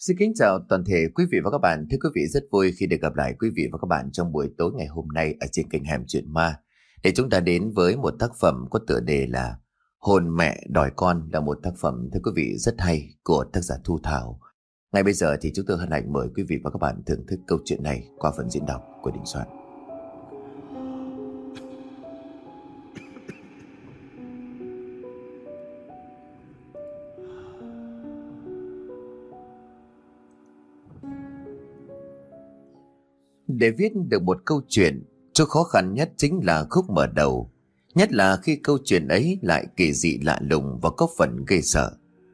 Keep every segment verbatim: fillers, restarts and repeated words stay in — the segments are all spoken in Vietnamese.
Xin kính chào toàn thể quý vị và các bạn. Thưa quý vị, rất vui khi được gặp lại quý vị và các bạn trong buổi tối ngày hôm nay ở trên kênh Hẻm Chuyện Ma, để chúng ta đến với một tác phẩm có tựa đề là Hồn Mẹ Đòi Con, là một tác phẩm, thưa quý vị, rất hay của tác giả Thu Thảo. Ngay bây giờ thì chúng tôi hân hạnh mời quý vị và các bạn thưởng thức câu chuyện này qua phần diễn đọc của Đình Soạn. Để viết được một câu chuyện, chỗ khó khăn nhất chính là khúc mở đầu, nhất là khi câu chuyện ấy lại kỳ dị lạ lùng và có phần ghê sợ.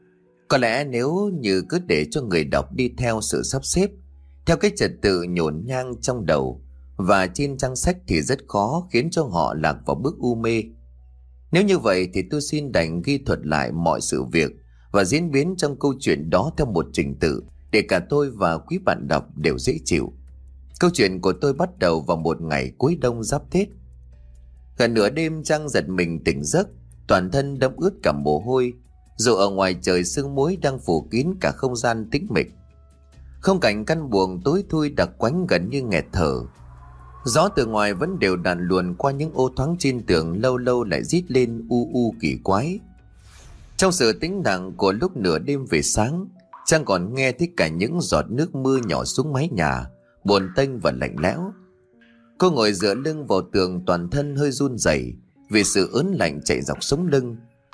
Có lẽ nếu như cứ để cho người đọc đi theo sự sắp xếp, theo cái trật tự nhổn nhang trong đầu và trên trang sách thì rất khó khiến cho họ lạc vào bước u mê. Nếu như vậy thì tôi xin đành ghi thuật lại mọi sự việc và diễn biến trong câu chuyện đó theo một trình tự để cả tôi và quý bạn đọc đều dễ chịu. Câu chuyện của tôi bắt đầu vào một ngày cuối đông giáp Tết. Gần nửa đêm Trang giật mình tỉnh giấc, toàn thân đẫm ướt cả mồ hôi, dù ở ngoài trời sương muối đang phủ kín cả không gian tĩnh mịch. Không cảnh căn buồng tối thui đặc quánh gần như nghẹt thở. Gió từ ngoài vẫn đều đặn luồn qua những ô thoáng trên tường, lâu lâu lại rít lên u u kỳ quái. Trong sự tĩnh lặng của lúc nửa đêm về sáng, Trang còn nghe thấy cả những giọt nước mưa nhỏ xuống mái nhà, buồn tênh và lạnh lẽo. Cô ngồi dựa lưng vào tường, toàn thân hơi run rẩy vì sự ớn lạnh chạy dọc sống lưng.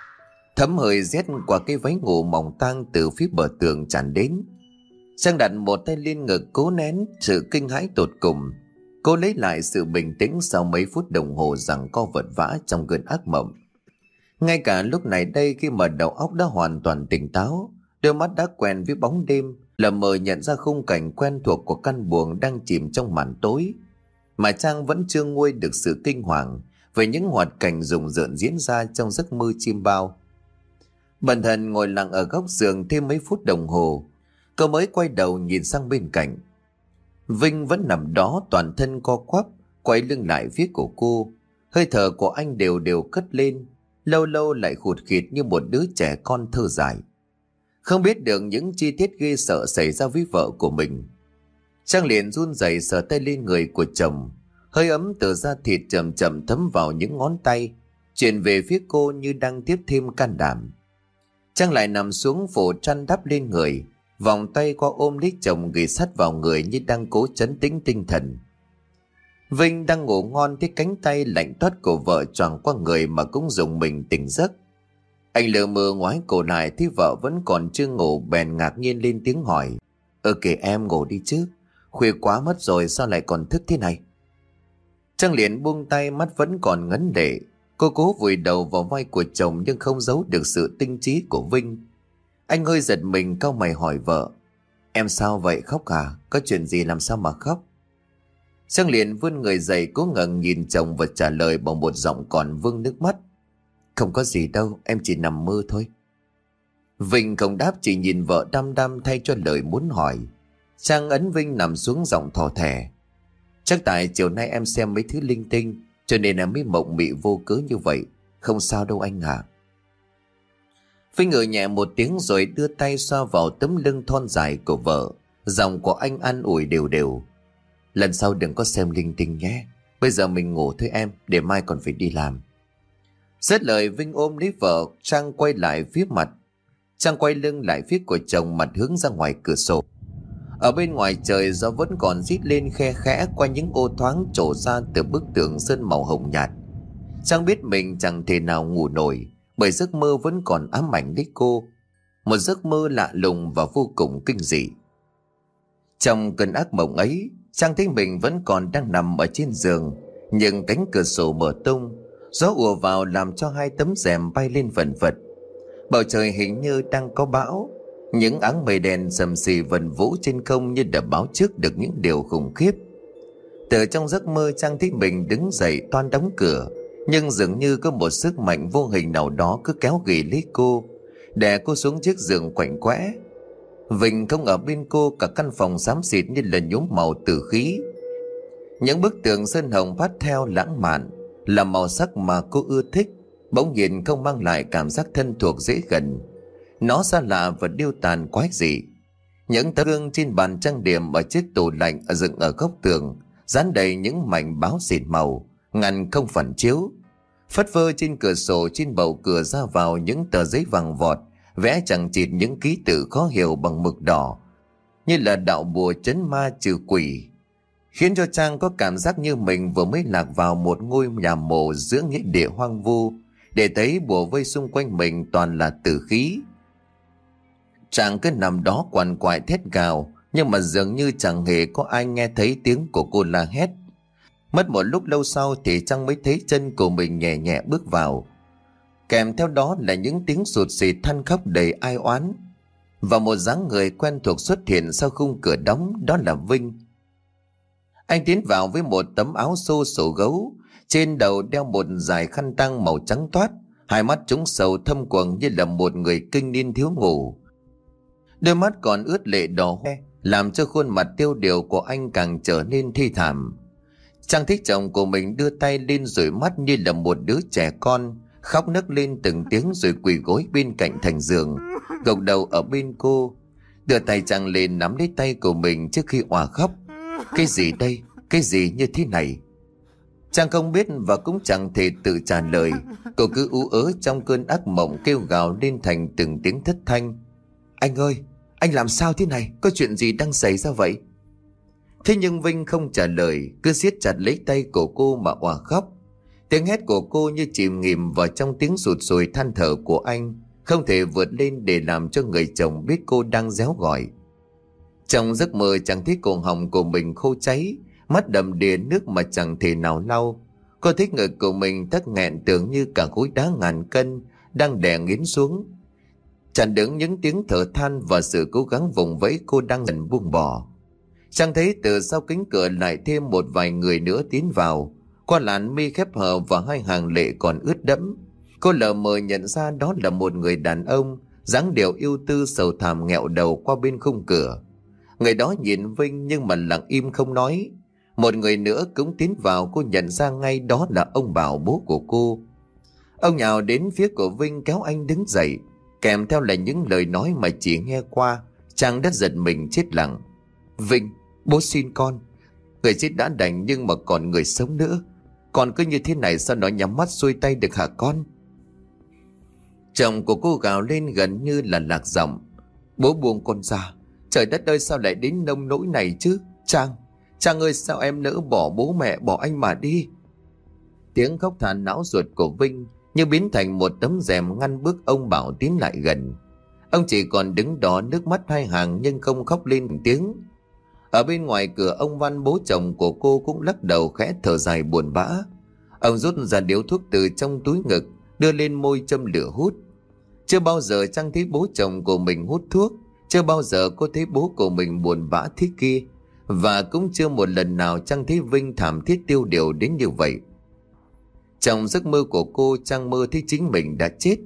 Thấm hơi rét qua cái váy ngủ mỏng tang từ phía bờ tường tràn đến. Trang đặt một tay lên ngực, cố nén sự kinh hãi tột cùng. Cô lấy lại sự bình tĩnh sau mấy phút đồng hồ giằng co vật vã trong cơn ác mộng. Ngay cả lúc này đây, khi mà đầu óc đã hoàn toàn tỉnh táo, đôi mắt đã quen với bóng đêm, lờ mờ nhận ra khung cảnh quen thuộc của căn buồng đang chìm trong màn tối, mà Trang vẫn chưa nguôi được sự kinh hoàng về những hoạt cảnh rùng rợn diễn ra trong giấc mơ chim bao. Bần thần ngồi lặng ở góc giường thêm mấy phút đồng hồ, cô mới quay đầu nhìn sang bên cạnh. Vinh vẫn nằm đó, toàn thân co quắp, quay lưng lại phía của cô. Hơi thở của anh đều đều cất lên, lâu lâu lại khụt khịt như một đứa trẻ con thơ dại. Không biết được những chi tiết ghê sợ xảy ra với vợ của mình, Trang liền run rẩy sờ tay lên người của chồng. Hơi ấm từ da thịt chậm chậm thấm vào những ngón tay, chuyển về phía cô như đang tiếp thêm can đảm. Trang lại nằm xuống phủ chăn đắp lên người, vòng tay qua ôm lấy chồng ghi sát vào người như đang cố trấn tĩnh tinh thần. Vinh đang ngủ ngon, thấy cánh tay lạnh toát của vợ choàng qua người mà cũng rùng mình tỉnh giấc. Anh lờ mờ ngoái cổ lại thấy vợ vẫn còn chưa ngủ, bèn ngạc nhiên lên tiếng hỏi: Ơ kìa em, ngủ đi chứ, khuya quá mất rồi, sao lại còn thức thế này? Trang liền buông tay, mắt vẫn còn ngấn lệ. Cô cố vùi đầu vào vai của chồng nhưng không giấu được sự tinh trí của Vinh. Anh hơi giật mình, cau mày hỏi vợ: Em sao vậy, khóc à? Có chuyện gì làm sao mà khóc? Trang liền vươn người dậy, cố ngẩng nhìn chồng và trả lời bằng một giọng còn vương nước mắt: Không có gì đâu, em chỉ nằm mơ thôi. Vinh không đáp, chỉ nhìn vợ đăm đăm thay cho lời muốn hỏi. Trang ấn Vinh nằm xuống, giọng thò thẻ: Chắc tại chiều nay em xem mấy thứ linh tinh, cho nên em mới mộng mị vô cớ như vậy. Không sao đâu anh ạ. Vinh ngừ nhẹ một tiếng rồi đưa tay xoa vào tấm lưng thon dài của vợ. Giọng của anh an ủi đều đều: Lần sau đừng có xem linh tinh nhé. Bây giờ mình ngủ thôi em, để mai còn phải đi làm. Dứt lời, Vinh ôm lấy vợ. Trang quay lại phía mặt Trang quay lưng lại phía của chồng, mặt hướng ra ngoài cửa sổ. Ở bên ngoài trời, gió vẫn còn rít lên khe khẽ qua những ô thoáng trổ ra từ bức tường sơn màu hồng nhạt. Trang biết mình chẳng thể nào ngủ nổi, bởi giấc mơ vẫn còn ám ảnh lấy cô. Một giấc mơ lạ lùng và vô cùng kinh dị. Trong cơn ác mộng ấy, Trang thấy mình vẫn còn đang nằm ở trên giường, nhưng cánh cửa sổ mở tung, gió ùa vào làm cho hai tấm rèm bay lên vần vật. Bầu trời hình như đang có bão. Những áng mây đen sầm sì vần vũ trên không như đã báo trước được những điều khủng khiếp. Từ trong giấc mơ, Trang thấy mình đứng dậy toan đóng cửa, nhưng dường như có một sức mạnh vô hình nào đó cứ kéo ghì lấy cô, đè cô xuống chiếc giường quạnh quẽ. Vinh không ở bên cô, cả căn phòng xám xịt như là nhuốm màu tử khí. Những bức tường sơn hồng pastel lãng mạn là màu sắc mà cô ưa thích, bỗng nhiên không mang lại cảm giác thân thuộc dễ gần. Nó xa lạ và điêu tàn quái dị. Những tấm gương trên bàn trang điểm ở chiếc tủ lạnh ở dựng ở góc tường dán đầy những mảnh báo xịt màu, ngăn không phản chiếu. Phất phơ trên cửa sổ, trên bầu cửa ra vào những tờ giấy vàng vọt, vẽ chằng chịt những ký tự khó hiểu bằng mực đỏ, như là đạo bùa trấn ma trừ quỷ, khiến cho Trang có cảm giác như mình vừa mới lạc vào một ngôi nhà mộ giữa nghĩa địa hoang vu, để thấy bùa vây xung quanh mình toàn là tử khí. Trang cứ nằm đó quằn quại thét gào, nhưng mà dường như chẳng hề có ai nghe thấy tiếng của cô la hét. Mất một lúc lâu sau thì Trang mới thấy chân của mình nhẹ nhẹ bước vào, kèm theo đó là những tiếng sụt sịt than khóc đầy ai oán. Và một dáng người quen thuộc xuất hiện sau khung cửa đóng, đó là Vinh. Anh tiến vào với một tấm áo xô sổ gấu, trên đầu đeo một dải khăn tang màu trắng toát, hai mắt trũng sầu thâm quầng như là một người kinh niên thiếu ngủ. Đôi mắt còn ướt lệ đỏ hoe, làm cho khuôn mặt tiêu điều của anh càng trở nên thê thảm. Trang thấy chồng của mình đưa tay lên dụi mắt như là một đứa trẻ con, khóc nấc lên từng tiếng rồi quỳ gối bên cạnh thành giường, gục đầu ở bên cô, đưa tay Trang lên nắm lấy tay của mình trước khi òa khóc. Cái gì đây? Cái gì như thế này? Trang không biết và cũng chẳng thể tự trả lời. Cô cứ ú ớ trong cơn ác mộng, kêu gào lên thành từng tiếng thất thanh. Anh ơi, anh làm sao thế này? Có chuyện gì đang xảy ra vậy? Thế nhưng Vinh không trả lời, cứ siết chặt lấy tay của cô mà òa khóc. Tiếng hét của cô như chìm nghỉm vào trong tiếng sụt sùi than thở của anh, không thể vượt lên để làm cho người chồng biết cô đang réo gọi. Trong giấc mơ chẳng thấy cổ họng của mình khô cháy, mắt đầm đìa nước mà chẳng thể nào lau. Cô thấy ngực của mình tắc nghẹn tưởng như cả khối đá ngàn cân đang đè nghiến xuống. Chẳng đứng những tiếng thở than và sự cố gắng vùng vẫy cô đang dần buông bỏ. Chẳng thấy từ sau cánh cửa lại thêm một vài người nữa tiến vào. Qua làn mi khép hờ và hai hàng lệ còn ướt đẫm, cô lờ mờ nhận ra đó là một người đàn ông, dáng điệu ưu tư sầu thảm nghẹo đầu qua bên khung cửa. Người đó nhìn Vinh nhưng mà lặng im không nói. Một người nữa cũng tiến vào, cô nhận ra ngay đó là ông Bảo, bố của cô. Ông nhào đến phía của Vinh kéo anh đứng dậy, kèm theo là những lời nói mà chỉ nghe qua Trang đã giật mình chết lặng. Vinh, bố xin con. Người chết đã đành nhưng mà còn người sống nữa. Còn cứ như thế này sao nó nhắm mắt xuôi tay được hả con? Chồng của cô gào lên gần như là lạc giọng. Bố buông con ra. Trời đất ơi, sao lại đến nông nỗi này chứ? Trang, Trang ơi, sao em nỡ bỏ bố mẹ, bỏ anh mà đi? Tiếng khóc than não ruột của Vinh như biến thành một tấm rèm ngăn bước ông Bảo tiến lại gần. Ông chỉ còn đứng đó, nước mắt hai hàng nhưng không khóc lên một tiếng. Ở bên ngoài cửa, ông Văn, bố chồng của cô, cũng lắc đầu khẽ thở dài buồn bã. Ông rút ra điếu thuốc từ trong túi ngực, đưa lên môi châm lửa hút. Chưa bao giờ Trang thấy bố chồng của mình hút thuốc, chưa bao giờ cô thấy bố của mình buồn bã thế kia, và cũng chưa một lần nào Trang thấy Vinh thảm thiết tiêu điều đến như vậy. Trong giấc mơ của cô, Trang mơ thấy chính mình đã chết.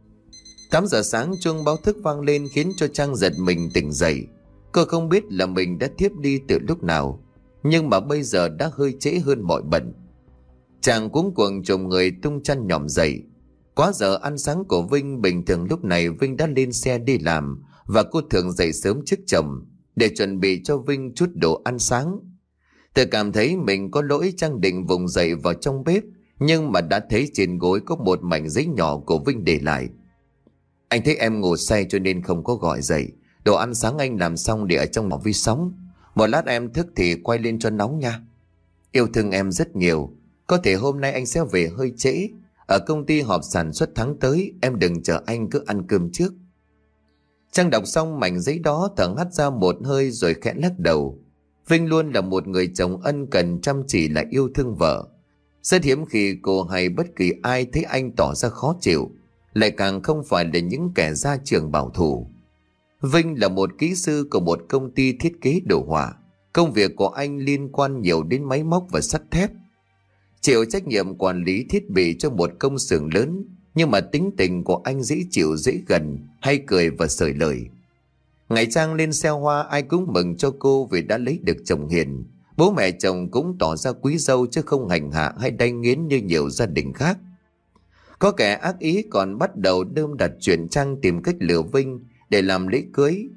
Tám giờ sáng chuông báo thức vang lên khiến cho Trang giật mình tỉnh dậy. Cô không biết là mình đã thiếp đi từ lúc nào, nhưng mà bây giờ đã hơi trễ hơn mọi bận. Chàng cuống cuồng chồm người tung chăn nhỏm dậy. Quá giờ ăn sáng của Vinh, bình thường lúc này Vinh đã lên xe đi làm, và cô thường dậy sớm trước chồng để chuẩn bị cho Vinh chút đồ ăn sáng. Tự cảm thấy mình có lỗi, Trang định vùng dậy vào trong bếp, nhưng mà đã thấy trên gối có một mảnh giấy nhỏ của Vinh để lại. Anh thấy em ngủ say cho nên không có gọi dậy. Đồ ăn sáng anh làm xong để ở trong lò vi sóng. Một lát em thức thì quay lên cho nóng nha. Yêu thương em rất nhiều. Có thể hôm nay anh sẽ về hơi trễ. Ở công ty họp sản xuất tháng tới, em đừng chờ anh, cứ ăn cơm trước. Trang đọc xong mảnh giấy đó, thở hắt ra một hơi rồi khẽ lắc đầu. Vinh luôn là một người chồng ân cần, chăm chỉ, lại yêu thương vợ. Rất hiếm khi cô hay bất kỳ ai thấy anh tỏ ra khó chịu, lại càng không phải là những kẻ gia trưởng bảo thủ. Vinh là một kỹ sư của một công ty thiết kế đồ họa. Công việc của anh liên quan nhiều đến máy móc và sắt thép. Chịu trách nhiệm quản lý thiết bị cho một công xưởng lớn, nhưng mà tính tình của anh dễ chịu, dễ gần, hay cười và sởi lời. Ngày Trang lên xe hoa, ai cũng mừng cho cô vì đã lấy được chồng hiền. Bố mẹ chồng cũng tỏ ra quý dâu chứ không hành hạ hay đay nghiến như nhiều gia đình khác. Có kẻ ác ý còn bắt đầu đơm đặt chuyện Trang tìm cách lừa Vinh để làm lễ cưới.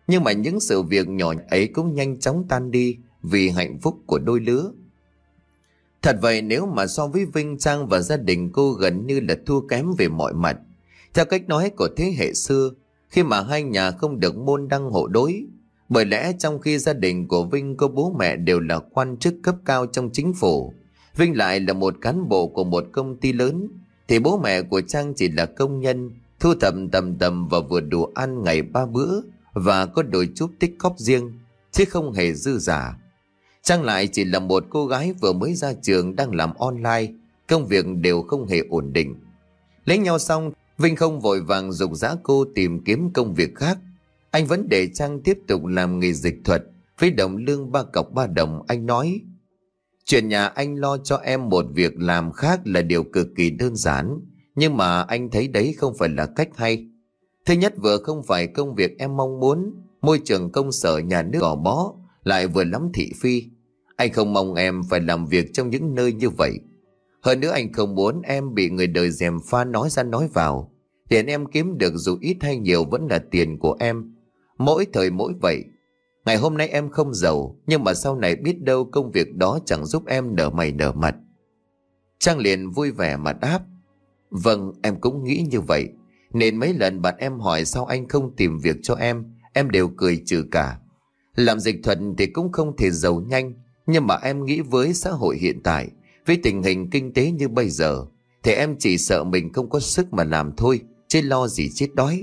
Nhưng mà những sự việc nhỏ ấy cũng nhanh chóng tan đi vì hạnh phúc của đôi lứa. Thật vậy, nếu mà so với Vinh, Trang và gia đình cô gần như là thua kém về mọi mặt. Theo cách nói của thế hệ xưa, khi mà hai nhà không được môn đăng hộ đối. Bởi lẽ trong khi gia đình của Vinh có bố mẹ đều là quan chức cấp cao trong chính phủ, Vinh lại là một cán bộ của một công ty lớn, thì bố mẹ của Trang chỉ là công nhân, thu thập tầm tầm và vừa đủ ăn ngày ba bữa, và có đôi chút tích cóp riêng, chứ không hề dư giả. Trang lại chỉ là một cô gái vừa mới ra trường đang làm online, công việc đều không hề ổn định. Lấy nhau xong, Vinh không vội vàng giục giã cô tìm kiếm công việc khác. Anh vẫn để Trang tiếp tục làm nghề dịch thuật với đồng lương ba cọc ba đồng. Anh nói: chuyện nhà anh lo cho em một việc làm khác là điều cực kỳ đơn giản, nhưng mà anh thấy đấy không phải là cách hay. Thứ nhất, vừa không phải công việc em mong muốn, môi trường công sở nhà nước gò bó, lại vừa lắm thị phi. Anh không mong em phải làm việc trong những nơi như vậy. Hơn nữa, anh không muốn em bị người đời gièm pha nói ra nói vào. Tiền em kiếm được dù ít hay nhiều vẫn là tiền của em. Mỗi thời mỗi vậy. Ngày hôm nay em không giàu, nhưng mà sau này biết đâu công việc đó chẳng giúp em nở mày nở mặt. Trang liền vui vẻ mà đáp: vâng, em cũng nghĩ như vậy. Nên mấy lần bạn em hỏi sao anh không tìm việc cho em, em đều cười trừ cả. Làm dịch thuật thì cũng không thể giàu nhanh, nhưng mà em nghĩ với xã hội hiện tại, với tình hình kinh tế như bây giờ, thì em chỉ sợ mình không có sức mà làm thôi, chứ lo gì chết đói.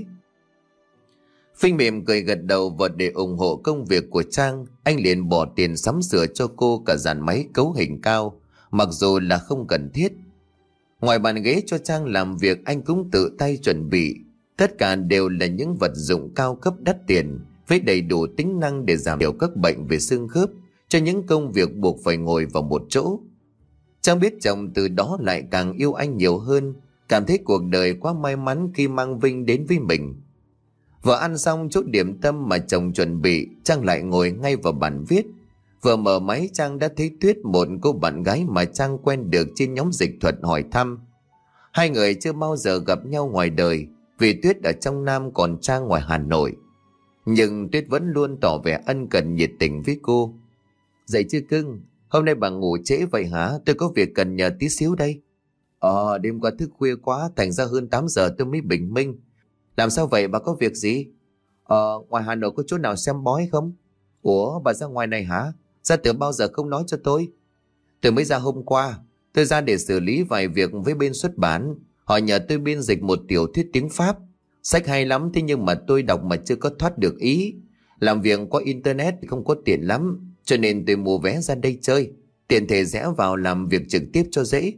Vinh mỉm cười gật đầu, và để ủng hộ công việc của Trang, anh liền bỏ tiền sắm sửa cho cô cả dàn máy cấu hình cao, mặc dù là không cần thiết. Ngoài bàn ghế cho Trang làm việc, anh cũng tự tay chuẩn bị. Tất cả đều là những vật dụng cao cấp đắt tiền, với đầy đủ tính năng để giảm thiểu các bệnh về xương khớp cho những công việc buộc phải ngồi vào một chỗ. Trang biết chồng từ đó lại càng yêu anh nhiều hơn, cảm thấy cuộc đời quá may mắn khi mang Vinh đến với mình. Vừa ăn xong chút điểm tâm mà chồng chuẩn bị, Trang lại ngồi ngay vào bàn viết. Vừa mở máy, Trang đã thấy Tuyết, một cô bạn gái mà Trang quen được trên nhóm dịch thuật, hỏi thăm. Hai người chưa bao giờ gặp nhau ngoài đời, vì Tuyết ở trong Nam còn Trang ngoài Hà Nội. Nhưng Tuyết vẫn luôn tỏ vẻ ân cần nhiệt tình với cô. Dậy chưa cưng? Hôm nay bà ngủ trễ vậy hả? Tôi có việc cần nhờ tí xíu đây. Ờ, đêm qua thức khuya quá, thành ra hơn tám giờ tôi mới bình minh. Làm sao vậy, bà có việc gì? Ờ, ngoài Hà Nội có chỗ nào xem bói không? Ủa, bà ra ngoài này hả? Ra từ bao giờ không nói cho tôi? Tôi mới ra hôm qua. Tôi ra để xử lý vài việc với bên xuất bản. Họ nhờ tôi biên dịch một tiểu thuyết tiếng Pháp. Sách hay lắm, thế nhưng mà tôi đọc mà chưa có thoát được ý. Làm việc qua internet không có tiện lắm, cho nên tôi mua vé ra đây chơi, tiện thể rẽ vào làm việc trực tiếp cho dễ.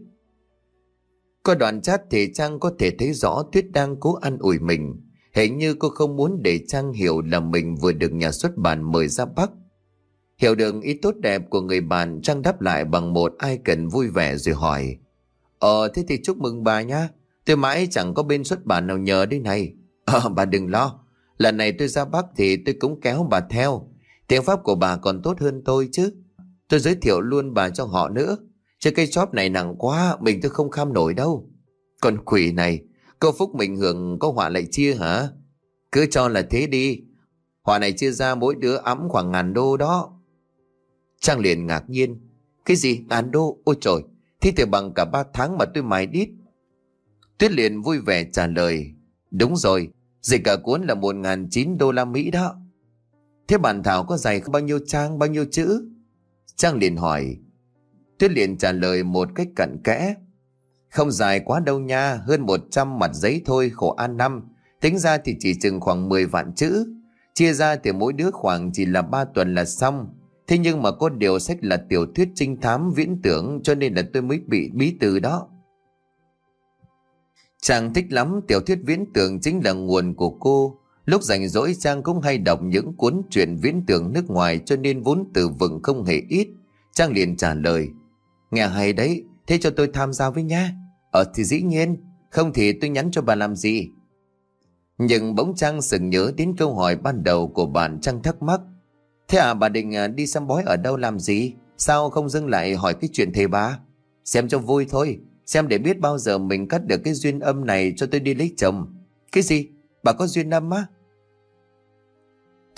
Qua đoạn chat thì Trang có thể thấy rõ Tuyết đang cố an ủi mình. Hình như cô không muốn để Trang hiểu là mình vừa được nhà xuất bản mời ra Bắc. Hiểu được ý tốt đẹp của người bạn, Trang đáp lại bằng một ai cần vui vẻ rồi hỏi: Ờ thế thì chúc mừng bà nhá. Tôi mãi chẳng có bên xuất bản nào nhờ đây này. Ờ bà đừng lo, lần này tôi ra Bắc thì tôi cũng kéo bà theo. Tiếng Pháp của bà còn tốt hơn tôi chứ. Tôi giới thiệu luôn bà cho họ nữa. Chứ cây shop này nặng quá, mình tôi không kham nổi đâu. Còn quỷ này, câu phúc mình hưởng có họa lại chia hả? Cứ cho là thế đi. Họa này chia ra mỗi đứa ẵm khoảng ngàn đô đó. Trang liền ngạc nhiên. Cái gì ngàn đô? Ôi trời, thế thì bằng cả ba tháng mà tôi mài đít. Tuyết liền vui vẻ trả lời: Đúng rồi, dịch cả cuốn là một ngàn chín đô la Mỹ đó. Thế bản thảo có dày bao nhiêu trang, bao nhiêu chữ? Trang liền hỏi. Tuyết liền trả lời một cách cặn kẽ: Không dài quá đâu nha, hơn một trăm mặt giấy thôi, khổ an năm. Tính ra thì chỉ chừng khoảng mười vạn chữ. Chia ra thì mỗi đứa khoảng chỉ là ba tuần là xong. Thế nhưng mà có điều sách là tiểu thuyết trinh thám viễn tưởng, cho nên là tôi mới bị bí từ đó. Trang thích lắm, tiểu thuyết viễn tưởng chính là nguồn của cô. Lúc rảnh rỗi Trang cũng hay đọc những cuốn truyện viễn tưởng nước ngoài, cho nên vốn từ vựng không hề ít. Trang liền trả lời: Nghe hay đấy, thế cho tôi tham gia với nhá. Ờ thì dĩ nhiên, không thì tôi nhắn cho bà làm gì. Nhưng bỗng Trang sực nhớ đến câu hỏi ban đầu của bạn. Trang thắc mắc: Thế à, bà định đi xem bói ở đâu làm gì? Sao không dừng lại hỏi cái chuyện thầy bà? Xem cho vui thôi, xem để biết bao giờ mình cắt được cái duyên âm này cho tôi đi lấy chồng. Cái gì? Bà có duyên âm á?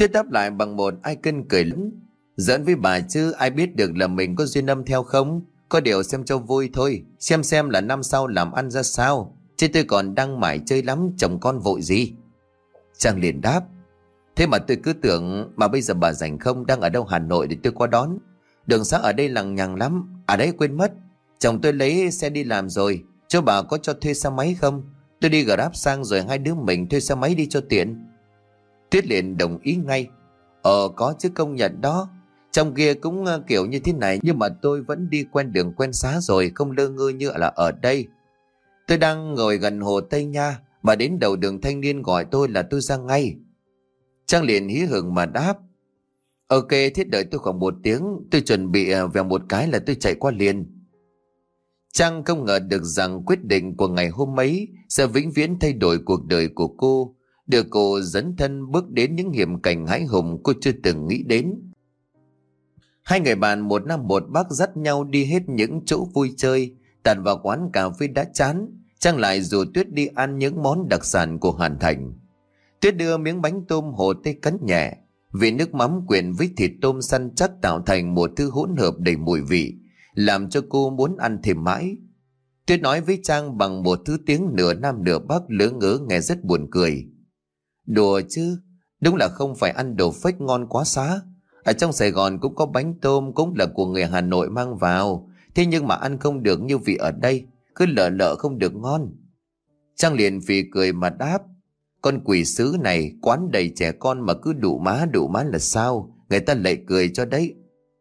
Tuyết đáp lại bằng một ai cân cười lớn. Giỡn với bà chứ ai biết được là mình có duyên âm theo không? Có điều xem cho vui thôi, xem xem là năm sau làm ăn ra sao. Chứ tôi còn đang mải chơi lắm, chồng con vội gì. Trang liền đáp: thế mà tôi cứ tưởng mà bây giờ bà rảnh không, đang ở đâu Hà Nội để tôi qua đón. Đường xá ở đây lằng nhằng lắm. À đấy quên mất, chồng tôi lấy xe đi làm rồi. Cho bà có cho thuê xe máy không? Tôi đi Grab sang rồi hai đứa mình thuê xe máy đi cho tiện. Tuyết liền đồng ý ngay. Ờ có chứ, công nhận đó. Trong kia cũng uh, kiểu như thế này, nhưng mà tôi vẫn đi quen đường quen xá rồi, không lơ ngơ như là ở đây. Tôi đang ngồi gần hồ Tây Nha, bà đến đầu đường Thanh Niên gọi tôi là tôi ra ngay. Trang liền hí hửng mà đáp: ok, thế đợi tôi khoảng một tiếng, tôi chuẩn bị uh, vèo một cái là tôi chạy qua liền. Trang không ngờ được rằng quyết định của ngày hôm ấy sẽ vĩnh viễn thay đổi cuộc đời của cô, đưa cô dấn thân bước đến những hiểm cảnh hãi hùng cô chưa từng nghĩ đến. Hai người bạn một nam một bắc dắt nhau đi hết những chỗ vui chơi, tạt vào quán cà phê đã chán, Trang lại rủ Tuyết đi ăn những món đặc sản của Hàn Thành. Tuyết đưa miếng bánh tôm hồ Tây cắn nhẹ, vì nước mắm quyện với thịt tôm săn chắc tạo thành một thứ hỗn hợp đầy mùi vị, làm cho cô muốn ăn thêm mãi. Tuyết nói với Trang bằng một thứ tiếng nửa nam nửa bắc lỡ ngớ nghe rất buồn cười. Đùa chứ, đúng là không phải ăn đồ fake ngon quá xá. Ở trong Sài Gòn cũng có bánh tôm, cũng là của người Hà Nội mang vào. Thế nhưng mà ăn không được như vị ở đây, cứ lợ lợ không được ngon. Trang liền phì cười mà đáp: con quỷ sứ này, quán đầy trẻ con mà cứ đụ má đụ má là sao? Người ta lại cười cho đấy.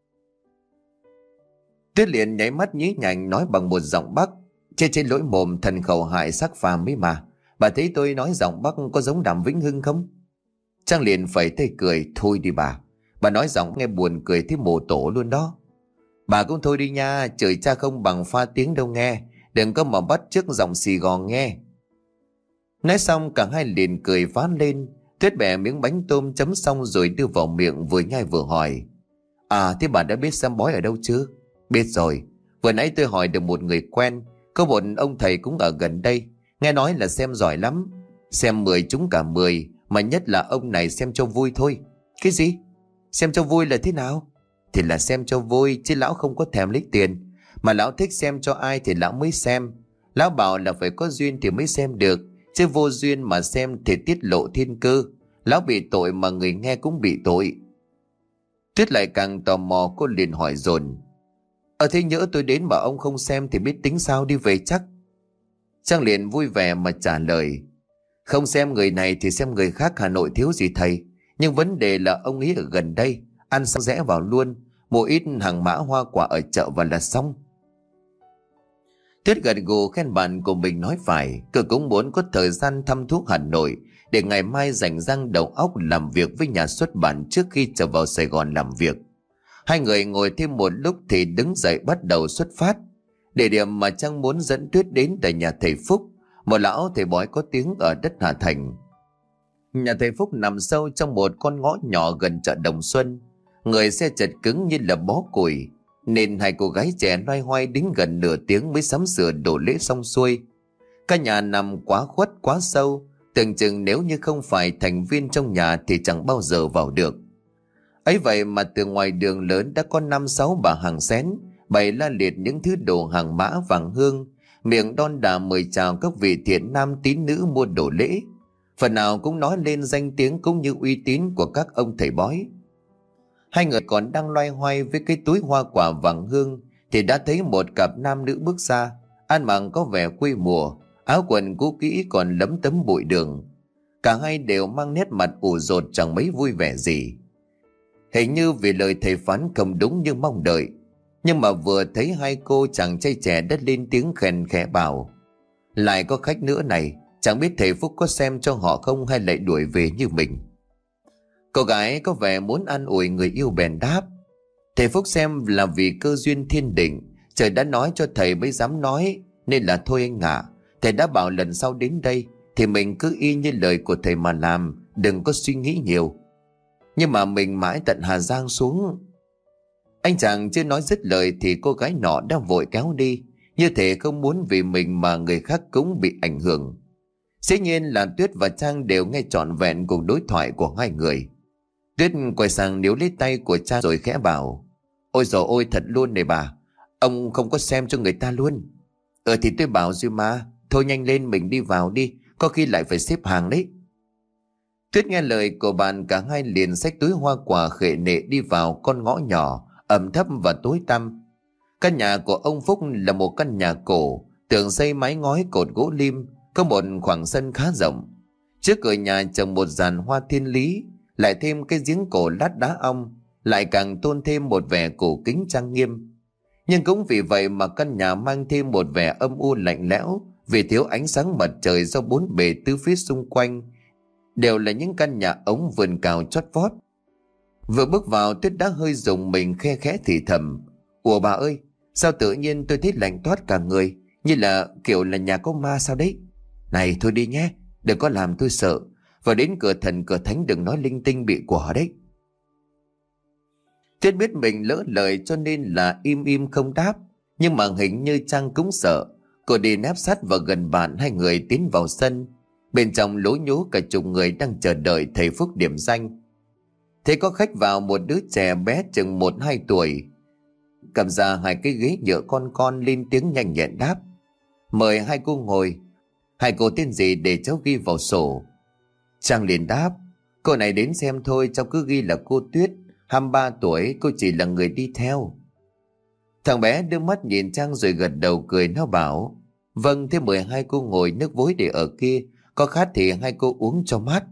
Tuyết liền nháy mắt nhí nhảnh nói bằng một giọng Bắc: trên trên lỗi mồm, thần khẩu hại sắc phàm ấy mà. Bà thấy tôi nói giọng Bắc có giống Đàm Vĩnh Hưng không? Trang liền phẩy tay cười: thôi đi bà. Bà nói giọng nghe buồn cười thế mồ tổ luôn đó. Bà cũng thôi đi nha, trời cha không bằng pha tiếng đâu nghe. Đừng có mà bắt chước giọng xì gò nghe. Nói xong cả hai liền cười phá lên. Tuyết bẻ miếng bánh tôm chấm xong rồi đưa vào miệng, vừa nhai vừa hỏi: à thế bà đã biết xem bói ở đâu chưa? Biết rồi, vừa nãy tôi hỏi được một người quen, có một ông thầy cũng ở gần đây, nghe nói là xem giỏi lắm. Xem mười trúng cả mười, mà nhất là ông này xem cho vui thôi. Cái gì? Xem cho vui là thế nào? Thì là xem cho vui, chứ lão không có thèm lấy tiền. Mà lão thích xem cho ai thì lão mới xem. Lão bảo là phải có duyên thì mới xem được, chứ vô duyên mà xem thì tiết lộ thiên cơ. Lão bị tội mà người nghe cũng bị tội. Tuyết lại càng tò mò, cô liền hỏi dồn: Ờ thế nhỡ tôi đến mà ông không xem thì biết tính sao đi về chắc? Trang liền vui vẻ mà trả lời: không xem người này thì xem người khác, Hà Nội thiếu gì thầy. Nhưng vấn đề là ông ấy ở gần đây, ăn xong rẽ vào luôn, mua ít hàng mã hoa quả ở chợ và là xong. Tuyết gật gù khen bạn của mình nói phải, cô cũng muốn có thời gian thăm thuốc Hà Nội để ngày mai rảnh rang đầu óc làm việc với nhà xuất bản trước khi trở vào Sài Gòn làm việc. Hai người ngồi thêm một lúc thì đứng dậy bắt đầu xuất phát. Địa điểm mà Trang muốn dẫn Tuyết đến là nhà thầy Phúc, một lão thầy bói có tiếng ở đất Hà Thành. Nhà thầy Phúc nằm sâu trong một con ngõ nhỏ gần chợ Đồng Xuân. Người xe chật cứng như là bó củi, nên hai cô gái trẻ loay hoay đến gần nửa tiếng mới sắm sửa đổ lễ xong xuôi. Căn nhà nằm quá khuất quá sâu, tưởng chừng nếu như không phải thành viên trong nhà thì chẳng bao giờ vào được. Ấy vậy mà từ ngoài đường lớn đã có năm sáu bà hàng xén bày la liệt những thứ đồ hàng mã vàng hương, miệng đon đả mời chào các vị thiện nam tín nữ mua đồ lễ. Phần nào cũng nói lên danh tiếng cũng như uy tín của các ông thầy bói. Hai người còn đang loay hoay với cái túi hoa quả vàng hương thì đã thấy một cặp nam nữ bước ra, ăn mặc có vẻ quê mùa, áo quần cũ kỹ còn lấm tấm bụi đường. Cả hai đều mang nét mặt ủ rột chẳng mấy vui vẻ gì. Hình như vì lời thầy phán không đúng như mong đợi. Nhưng mà vừa thấy hai cô chàng trai trẻ đã lên tiếng khen khẽ bảo: lại có khách nữa này, chẳng biết thầy Phúc có xem cho họ không hay lại đuổi về như mình. Cô gái có vẻ muốn an ủi người yêu bèn đáp: thầy Phúc xem là vì cơ duyên thiên định, trời đã nói cho thầy mới dám nói, nên là thôi anh ạ. Thầy đã bảo lần sau đến đây thì mình cứ y như lời của thầy mà làm, đừng có suy nghĩ nhiều. Nhưng mà mình mãi tận Hà Giang xuống. Anh chàng chưa nói dứt lời thì cô gái nọ đã vội kéo đi, như thể không muốn vì mình mà người khác cũng bị ảnh hưởng. Dĩ nhiên là Tuyết và Trang đều nghe trọn vẹn cuộc đối thoại của hai người. Tuyết quay sang níu lấy tay của Trang rồi khẽ bảo: Ôi dồi ôi, thật luôn này bà, ông không có xem cho người ta luôn. Ờ thì tôi bảo rồi mà, thôi nhanh lên mình đi vào đi, có khi lại phải xếp hàng đấy. Tuyết nghe lời của bạn, cả hai liền xách túi hoa quả khệ nệ đi vào con ngõ nhỏ, ẩm thấp và tối tăm. Căn nhà của ông Phúc là một căn nhà cổ, tường xây mái ngói cột gỗ lim, có một khoảng sân khá rộng. Trước cửa nhà trồng một giàn hoa thiên lý, lại thêm cái giếng cổ lát đá ong, lại càng tôn thêm một vẻ cổ kính trang nghiêm. Nhưng cũng vì vậy mà căn nhà mang thêm một vẻ âm u lạnh lẽo, vì thiếu ánh sáng mặt trời do bốn bề tứ phía xung quanh đều là những căn nhà ống vườn cao chót vót. Vừa bước vào, Tuyết đã hơi rùng mình, khe khẽ thì thầm: Ủa bà ơi, sao tự nhiên tôi thấy lạnh toát cả người, như là kiểu là nhà có ma sao đấy. Này thôi đi nhé, đừng có làm tôi sợ, và đến cửa thần cửa thánh đừng nói linh tinh bị quả đấy. Tuyết biết mình lỡ lời cho nên là im im không đáp, nhưng mà hình như Trang cũng sợ. Cô đi nép sát vào gần bạn, hai người tiến vào sân. Bên trong lố nhố cả chục người đang chờ đợi thầy Phúc điểm danh. Thế có khách vào, một đứa trẻ bé chừng một hai tuổi, cầm ra hai cái ghế nhựa con con, lên tiếng nhanh nhẹn đáp: Mời hai cô ngồi. Hai cô tên gì để cháu ghi vào sổ. Trang liền đáp: Cô này đến xem thôi, cháu cứ ghi là cô Tuyết, hai mươi ba tuổi, cô chỉ là người đi theo. Thằng bé đưa mắt nhìn Trang rồi gật đầu cười, nó bảo: Vâng, thế mời hai cô ngồi, nước vối để ở kia, có khát thì hai cô uống cho mát.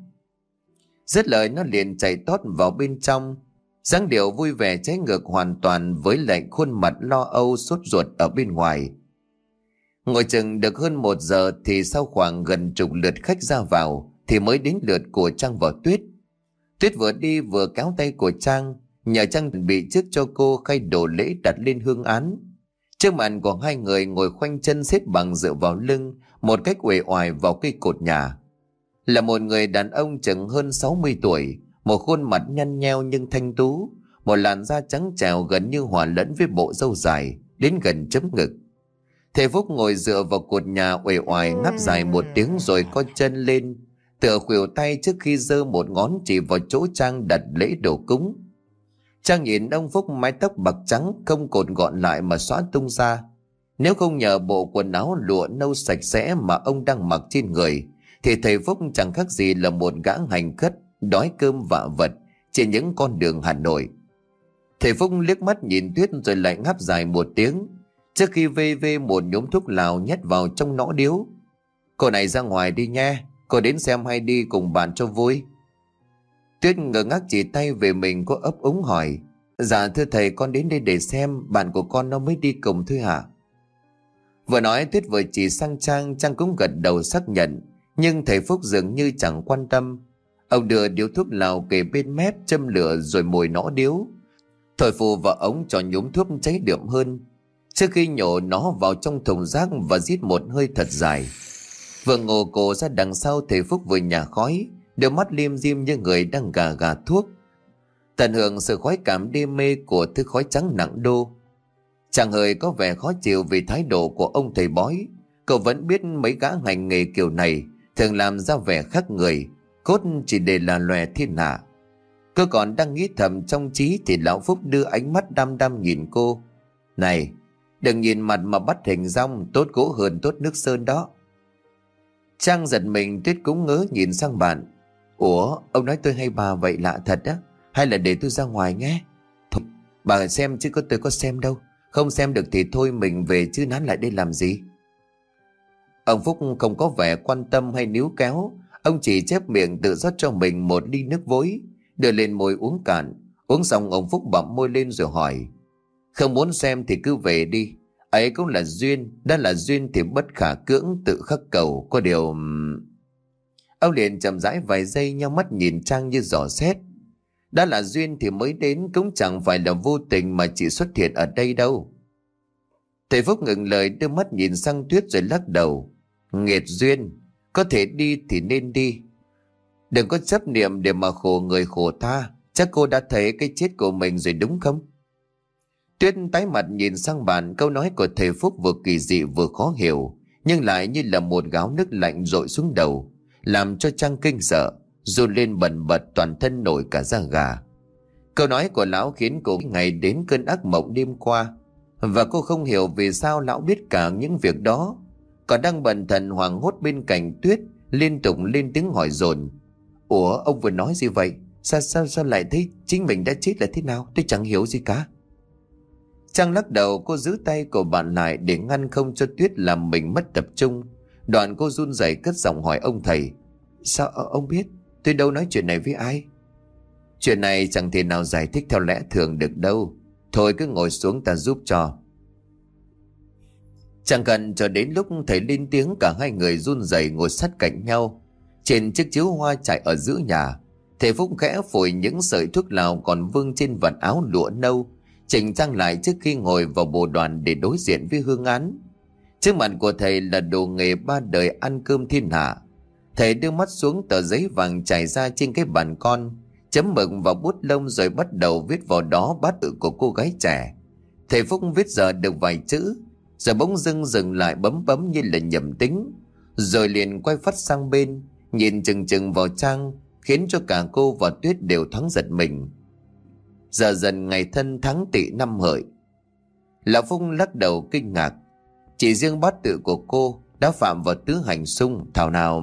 Dứt lời nó liền chạy tót vào bên trong, dáng điệu vui vẻ trái ngược hoàn toàn với lại khuôn mặt lo âu sốt ruột ở bên ngoài. Ngồi chừng được hơn một giờ thì sau khoảng gần chục lượt khách ra vào thì mới đến lượt của Trang và Tuyết. Tuyết vừa đi vừa kéo tay của Trang, nhờ Trang chuẩn bị trước cho cô khay đồ lễ đặt lên hương án. Trước mặt của hai người ngồi khoanh chân xếp bằng dựa vào lưng, một cách uể oải vào cây cột nhà. Là một người đàn ông chừng hơn sáu mươi tuổi, một khuôn mặt nhăn nheo nhưng thanh tú, một làn da trắng trẻo gần như hòa lẫn với bộ râu dài đến gần chấm ngực. Thầy Phúc ngồi dựa vào cột nhà uể oải ngáp dài một tiếng rồi co chân lên, tựa khuỷu tay trước khi giơ một ngón chỉ vào chỗ Trang đặt lễ đồ cúng. Trang nhìn ông Phúc, mái tóc bạc trắng không cột gọn lại mà xõa tung ra. Nếu không nhờ bộ quần áo lụa nâu sạch sẽ mà ông đang mặc trên người, thì thầy Phúc chẳng khác gì là một gã hành khất đói cơm vạ vật trên những con đường Hà Nội. Thầy Phúc liếc mắt nhìn Tuyết rồi lại ngáp dài một tiếng, trước khi vê vê một nhúm thuốc lào nhét vào trong nõ điếu. Cô này ra ngoài đi nha, cô đến xem hay đi cùng bạn cho vui. Tuyết ngơ ngác chỉ tay về mình, có ấp úng hỏi: Dạ thưa thầy, con đến đây để xem, bạn của con nó mới đi cùng thôi hả? Vừa nói Tuyết vừa chỉ sang Trang, Trang cũng gật đầu xác nhận, nhưng thầy Phúc dường như chẳng quan tâm. Ông đưa điếu thuốc lào kề bên mép, châm lửa rồi mồi nõ điếu, thổi phù vào ống cho nhúm thuốc cháy đượm hơn, trước khi nhổ nó vào trong thùng rác và rít một hơi thật dài. Vừa ngồ cổ ra đằng sau, thầy Phúc vừa nhả khói, đôi mắt liêm diêm như người đang gà gà thuốc, tận hưởng sự khoái cảm đê mê của thứ khói trắng nặng đô. Chàng hơi có vẻ khó chịu vì thái độ của ông thầy bói. Cậu vẫn biết mấy gã hành nghề kiểu này thường làm ra vẻ khác người, cốt chỉ để là lòe thiên hạ. Cô còn đang nghĩ thầm trong trí thì lão Phúc đưa ánh mắt đăm đăm nhìn cô: Này, đừng nhìn mặt mà bắt hình dong, tốt gỗ hơn tốt nước sơn đó. Trang giật mình, Tuyết cũng ngớ nhìn sang bạn: Ủa, ông nói tôi hay bà vậy lạ thật á, hay là để tôi ra ngoài nghe? Thôi, bà xem chứ có tôi có xem đâu, không xem được thì thôi mình về chứ nán lại đây làm gì. Ông Phúc không có vẻ quan tâm hay níu kéo, ông chỉ chép miệng tự rót cho mình một ly nước vối, đưa lên môi uống cạn. Uống xong ông Phúc bặm môi lên rồi hỏi: Không muốn xem thì cứ về đi, ấy cũng là duyên, đã là duyên thì bất khả cưỡng, tự khắc cầu. Có điều... Ông liền chậm rãi vài giây, nheo mắt nhìn Trang như dò xét. Đã là duyên thì mới đến, cũng chẳng phải là vô tình mà chỉ xuất hiện ở đây đâu. Thầy Phúc ngừng lời, đưa mắt nhìn sang Tuyết rồi lắc đầu: Nghiệt duyên, có thể đi thì nên đi, đừng có chấp niệm để mà khổ người khổ tha. Chắc cô đã thấy cái chết của mình rồi đúng không? Tuyết tái mặt nhìn sang bàn, câu nói của thầy Phúc vừa kỳ dị vừa khó hiểu, nhưng lại như là một gáo nước lạnh dội xuống đầu, làm cho Trang kinh sợ, run lên bần bật, toàn thân nổi cả da gà. Câu nói của lão khiến cô ngày đến cơn ác mộng đêm qua, và cô không hiểu vì sao lão biết cả những việc đó. Còn đang bần thần hoảng hốt bên cạnh Tuyết liên tục lên tiếng hỏi dồn: Ủa, ông vừa nói gì vậy? Sao sao sao lại thấy chính mình đã chết là thế nào? Tôi chẳng hiểu gì cả. Trang lắc đầu, cô giữ tay của bạn lại để ngăn không cho Tuyết làm mình mất tập trung. Đoạn cô run rẩy cất giọng hỏi ông thầy: Sao ông biết? Tôi đâu nói chuyện này với ai. Chuyện này chẳng thể nào giải thích theo lẽ thường được đâu. Thôi cứ ngồi xuống ta giúp cho. Chẳng cần cho đến lúc thầy lên tiếng, cả hai người run rẩy ngồi sát cạnh nhau trên chiếc chiếu hoa trải ở giữa nhà. Thầy Phúc khẽ phủi những sợi thuốc lào còn vương trên vạt áo lụa nâu, chỉnh trang lại trước khi ngồi vào bồ đoàn để đối diện với hương án. Trước mặt của thầy là đồ nghề ba đời ăn cơm thiên hạ. Thầy đưa mắt xuống tờ giấy vàng trải ra trên cái bàn con, chấm mực vào bút lông rồi bắt đầu viết vào đó bát tự của cô gái trẻ. Thầy Phúc viết giờ được vài chữ, rồi bỗng dưng dừng lại bấm bấm như là nhầm tính, rồi liền quay phát sang bên, nhìn chừng chừng vào Trang, khiến cho cả cô và Tuyết đều thoáng giật mình. Giờ dần ngày thân tháng Tỵ năm Hợi. Lão Phúc lắc đầu kinh ngạc. Chỉ riêng bát tự của cô đã phạm vào tứ hành xung, thảo nào...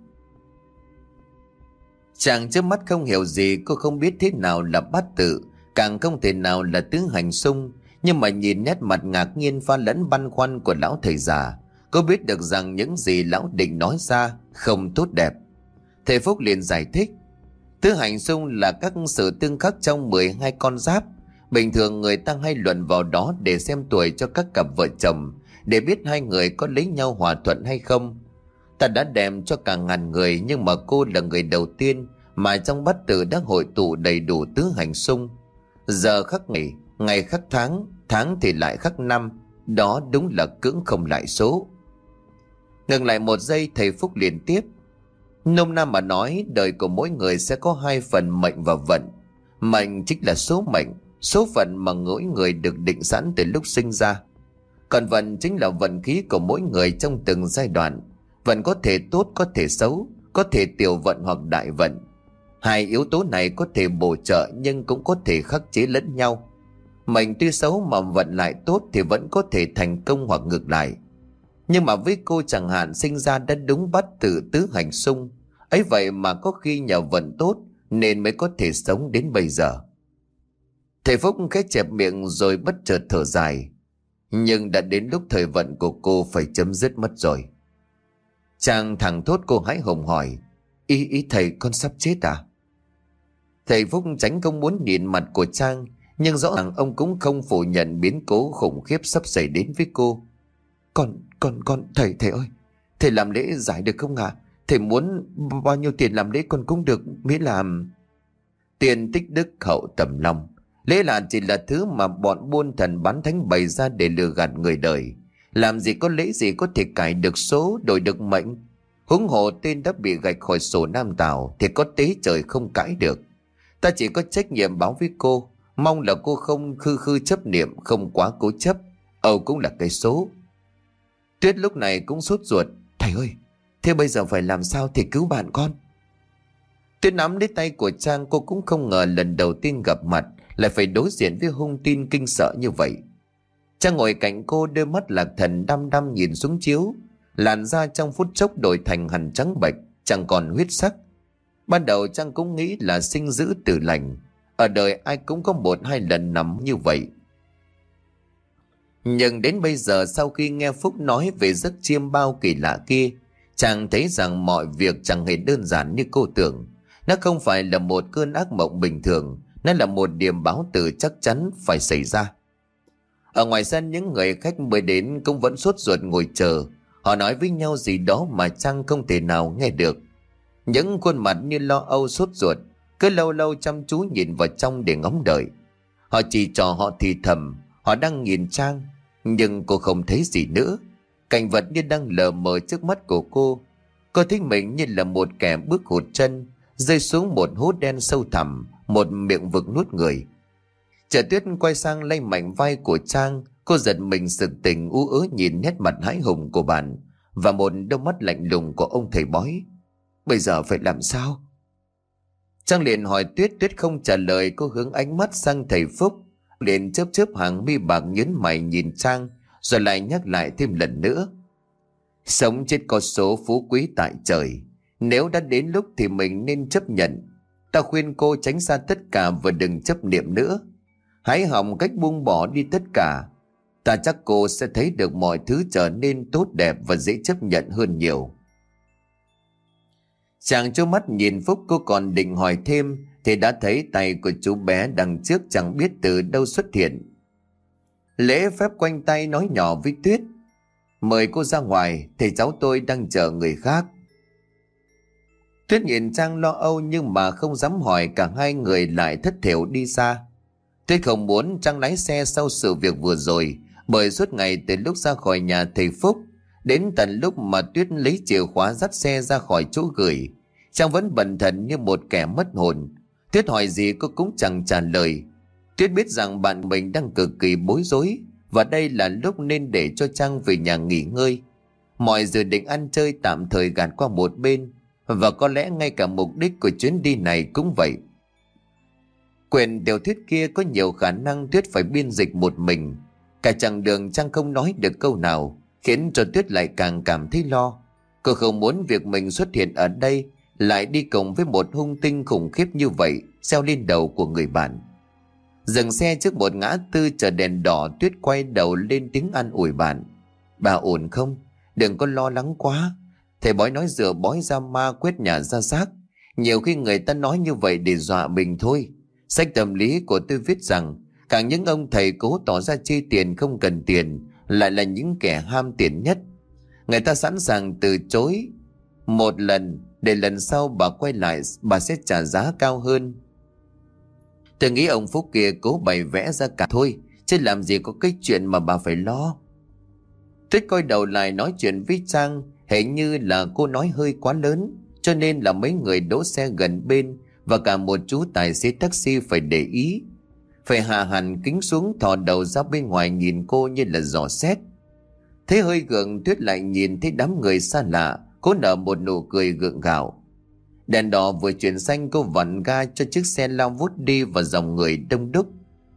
Chàng trước mắt không hiểu gì, cô không biết thế nào là bát tự, càng không thể nào là tứ hành xung. Nhưng mà nhìn nét mặt ngạc nhiên pha lẫn băn khoăn của lão thầy già, cô biết được rằng những gì lão định nói ra không tốt đẹp. Thầy Phúc liền giải thích: Tứ hành xung là các sự tương khắc trong mười hai con giáp. Bình thường người ta hay luận vào đó để xem tuổi cho các cặp vợ chồng, để biết hai người có lấy nhau hòa thuận hay không. Ta đã đem cho cả ngàn người, nhưng mà cô là người đầu tiên mà trong bát tự đã hội tụ đầy đủ tứ hành xung. Giờ khắc ngày, ngày khắc tháng, tháng thì lại khắc năm. Đó đúng là cưỡng không lại số. Ngừng lại một giây, thầy Phúc liền tiếp: Nôm na mà nói, đời của mỗi người sẽ có hai phần mệnh và vận. Mệnh chính là số mệnh, số phận mà mỗi người được định sẵn từ lúc sinh ra. Còn vận chính là vận khí của mỗi người trong từng giai đoạn. Vận có thể tốt, có thể xấu, có thể tiểu vận hoặc đại vận. Hai yếu tố này có thể bổ trợ nhưng cũng có thể khắc chế lẫn nhau. Mệnh tuy xấu mà vận lại tốt thì vẫn có thể thành công hoặc ngược lại. Nhưng mà với cô chẳng hạn, sinh ra đã đúng bát tự tứ hành xung, ấy vậy mà có khi nhờ vận tốt nên mới có thể sống đến bây giờ. Thầy Phúc khẽ chẹp miệng rồi bất chợt thở dài. Nhưng đã đến lúc thời vận của cô phải chấm dứt mất rồi. Chàng thẳng thốt cô hãi hùng hỏi: Ý ý thầy con sắp chết à? Thầy Phúc tránh không muốn nhìn mặt của Trang, nhưng rõ ràng ông cũng không phủ nhận biến cố khủng khiếp sắp xảy đến với cô. Con, con, con, thầy, thầy ơi, thầy làm lễ giải được không ạ? À? Thầy muốn bao nhiêu tiền làm lễ con cũng được, miễn làm... Tiền tích đức hậu tầm long. Lễ là chỉ là thứ mà bọn buôn thần bán thánh bày ra để lừa gạt người đời. Làm gì có lễ gì có thể cải được số, đổi được mệnh. Huống hồ tên đã bị gạch khỏi sổ Nam Tào thì có tế trời không cãi được. Ta chỉ có trách nhiệm báo với cô, mong là cô không khư khư chấp niệm, không quá cố chấp. Âu cũng là cái số. Tuyết lúc này cũng sốt ruột: Thầy ơi, thế bây giờ phải làm sao thì cứu bạn con? Tuyết nắm lấy tay của Trang, cô cũng không ngờ lần đầu tiên gặp mặt lại phải đối diện với hung tin kinh sợ như vậy. Trang ngồi cạnh cô, đôi mắt lạc thần đăm đăm nhìn xuống chiếu. Làn da trong phút chốc đổi thành hằn trắng bệch, chẳng còn huyết sắc. Ban đầu Trang cũng nghĩ là sinh dữ tử lành, ở đời ai cũng có một hai lần nằm như vậy. Nhưng đến bây giờ, sau khi nghe Phúc nói về giấc chiêm bao kỳ lạ kia, Trang thấy rằng mọi việc chẳng hề đơn giản như cô tưởng. Nó không phải là một cơn ác mộng bình thường, nó là một điểm báo tử chắc chắn phải xảy ra. Ở ngoài sân, những người khách mới đến cũng vẫn sốt ruột ngồi chờ. Họ nói với nhau gì đó mà Trang không thể nào nghe được. Những khuôn mặt như lo âu sốt ruột, cứ lâu lâu chăm chú nhìn vào trong để ngóng đợi. Họ chỉ trò, họ thì thầm, họ đang nhìn Trang, nhưng cô không thấy gì nữa. Cảnh vật như đang lờ mờ trước mắt của cô. Cô thấy mình như là một kẻ bước hụt chân, rơi xuống một hố đen sâu thẳm, một miệng vực nuốt người. Chợt Tuyết quay sang lay mạnh vai của Trang. Cô giật mình sực tỉnh, ú ớ nhìn nét mặt hãi hùng của bạn và một đôi mắt lạnh lùng của ông thầy bói. Bây giờ phải làm sao? Trang liền hỏi Tuyết, Tuyết không trả lời. Cô hướng ánh mắt sang thầy Phúc, liền chớp chớp hàng mi bạc nhớn mày nhìn Trang, rồi lại nhắc lại thêm lần nữa. Sống chết có số, phú quý tại trời. Nếu đã đến lúc thì mình nên chấp nhận. Ta khuyên cô tránh xa tất cả và đừng chấp niệm nữa. Hãy học cách buông bỏ đi tất cả. Ta chắc cô sẽ thấy được mọi thứ trở nên tốt đẹp và dễ chấp nhận hơn nhiều. Chàng trố mắt nhìn Phúc, cô còn định hỏi thêm thì đã thấy tay của chú bé đằng trước chẳng biết từ đâu xuất hiện. Lễ phép quanh tay nói nhỏ với Tuyết, mời cô ra ngoài, thầy cháu tôi đang chờ người khác. Tuyết nhìn Trang lo âu nhưng mà không dám hỏi, cả hai người lại thất thểu đi xa. Tuyết không muốn Trang lái xe sau sự việc vừa rồi, bởi suốt ngày từ lúc ra khỏi nhà thầy Phúc đến tận lúc mà Tuyết lấy chìa khóa dắt xe ra khỏi chỗ gửi, Trang vẫn bần thần như một kẻ mất hồn. Tuyết hỏi gì cô cũng chẳng trả lời. Tuyết biết rằng bạn mình đang cực kỳ bối rối, và đây là lúc nên để cho Trang về nhà nghỉ ngơi. Mọi dự định ăn chơi tạm thời gạt qua một bên, và có lẽ ngay cả mục đích của chuyến đi này cũng vậy. Quyển tiểu thuyết kia có nhiều khả năng Tuyết phải biên dịch một mình. Cả chặng đường Trang không nói được câu nào, khiến cho Tuyết lại càng cảm thấy lo. Cô không muốn việc mình xuất hiện ở đây lại đi cùng với một hung tinh khủng khiếp như vậy gieo lên đầu của người bạn. Dừng xe trước một ngã tư chờ đèn đỏ, Tuyết quay đầu lên tiếng an ủi bạn. Bà ổn không? Đừng có lo lắng quá. Thầy bói nói rửa bói ra ma, quét nhà ra xác. Nhiều khi người ta nói như vậy để dọa mình thôi. Sách tâm lý của tôi viết rằng càng những ông thầy cố tỏ ra chi tiền không cần tiền lại là những kẻ ham tiền nhất. Người ta sẵn sàng từ chối một lần để lần sau bà quay lại bà sẽ trả giá cao hơn. Tôi nghĩ ông Phúc kia cố bày vẽ ra cả thôi, chứ làm gì có cái chuyện mà bà phải lo. Tuyết quay đầu lại nói chuyện với Trang, hình như là cô nói hơi quá lớn, cho nên là mấy người đỗ xe gần bên và cả một chú tài xế taxi phải để ý. Phải hạ hẳn kính xuống, thò đầu ra bên ngoài nhìn cô như là dò xét. Thế hơi gượng, Tuyết lại nhìn thấy đám người xa lạ, cô nở một nụ cười gượng gạo. Đèn đỏ vừa chuyển xanh, cô vặn ga cho chiếc xe lao vút đi vào dòng người đông đúc.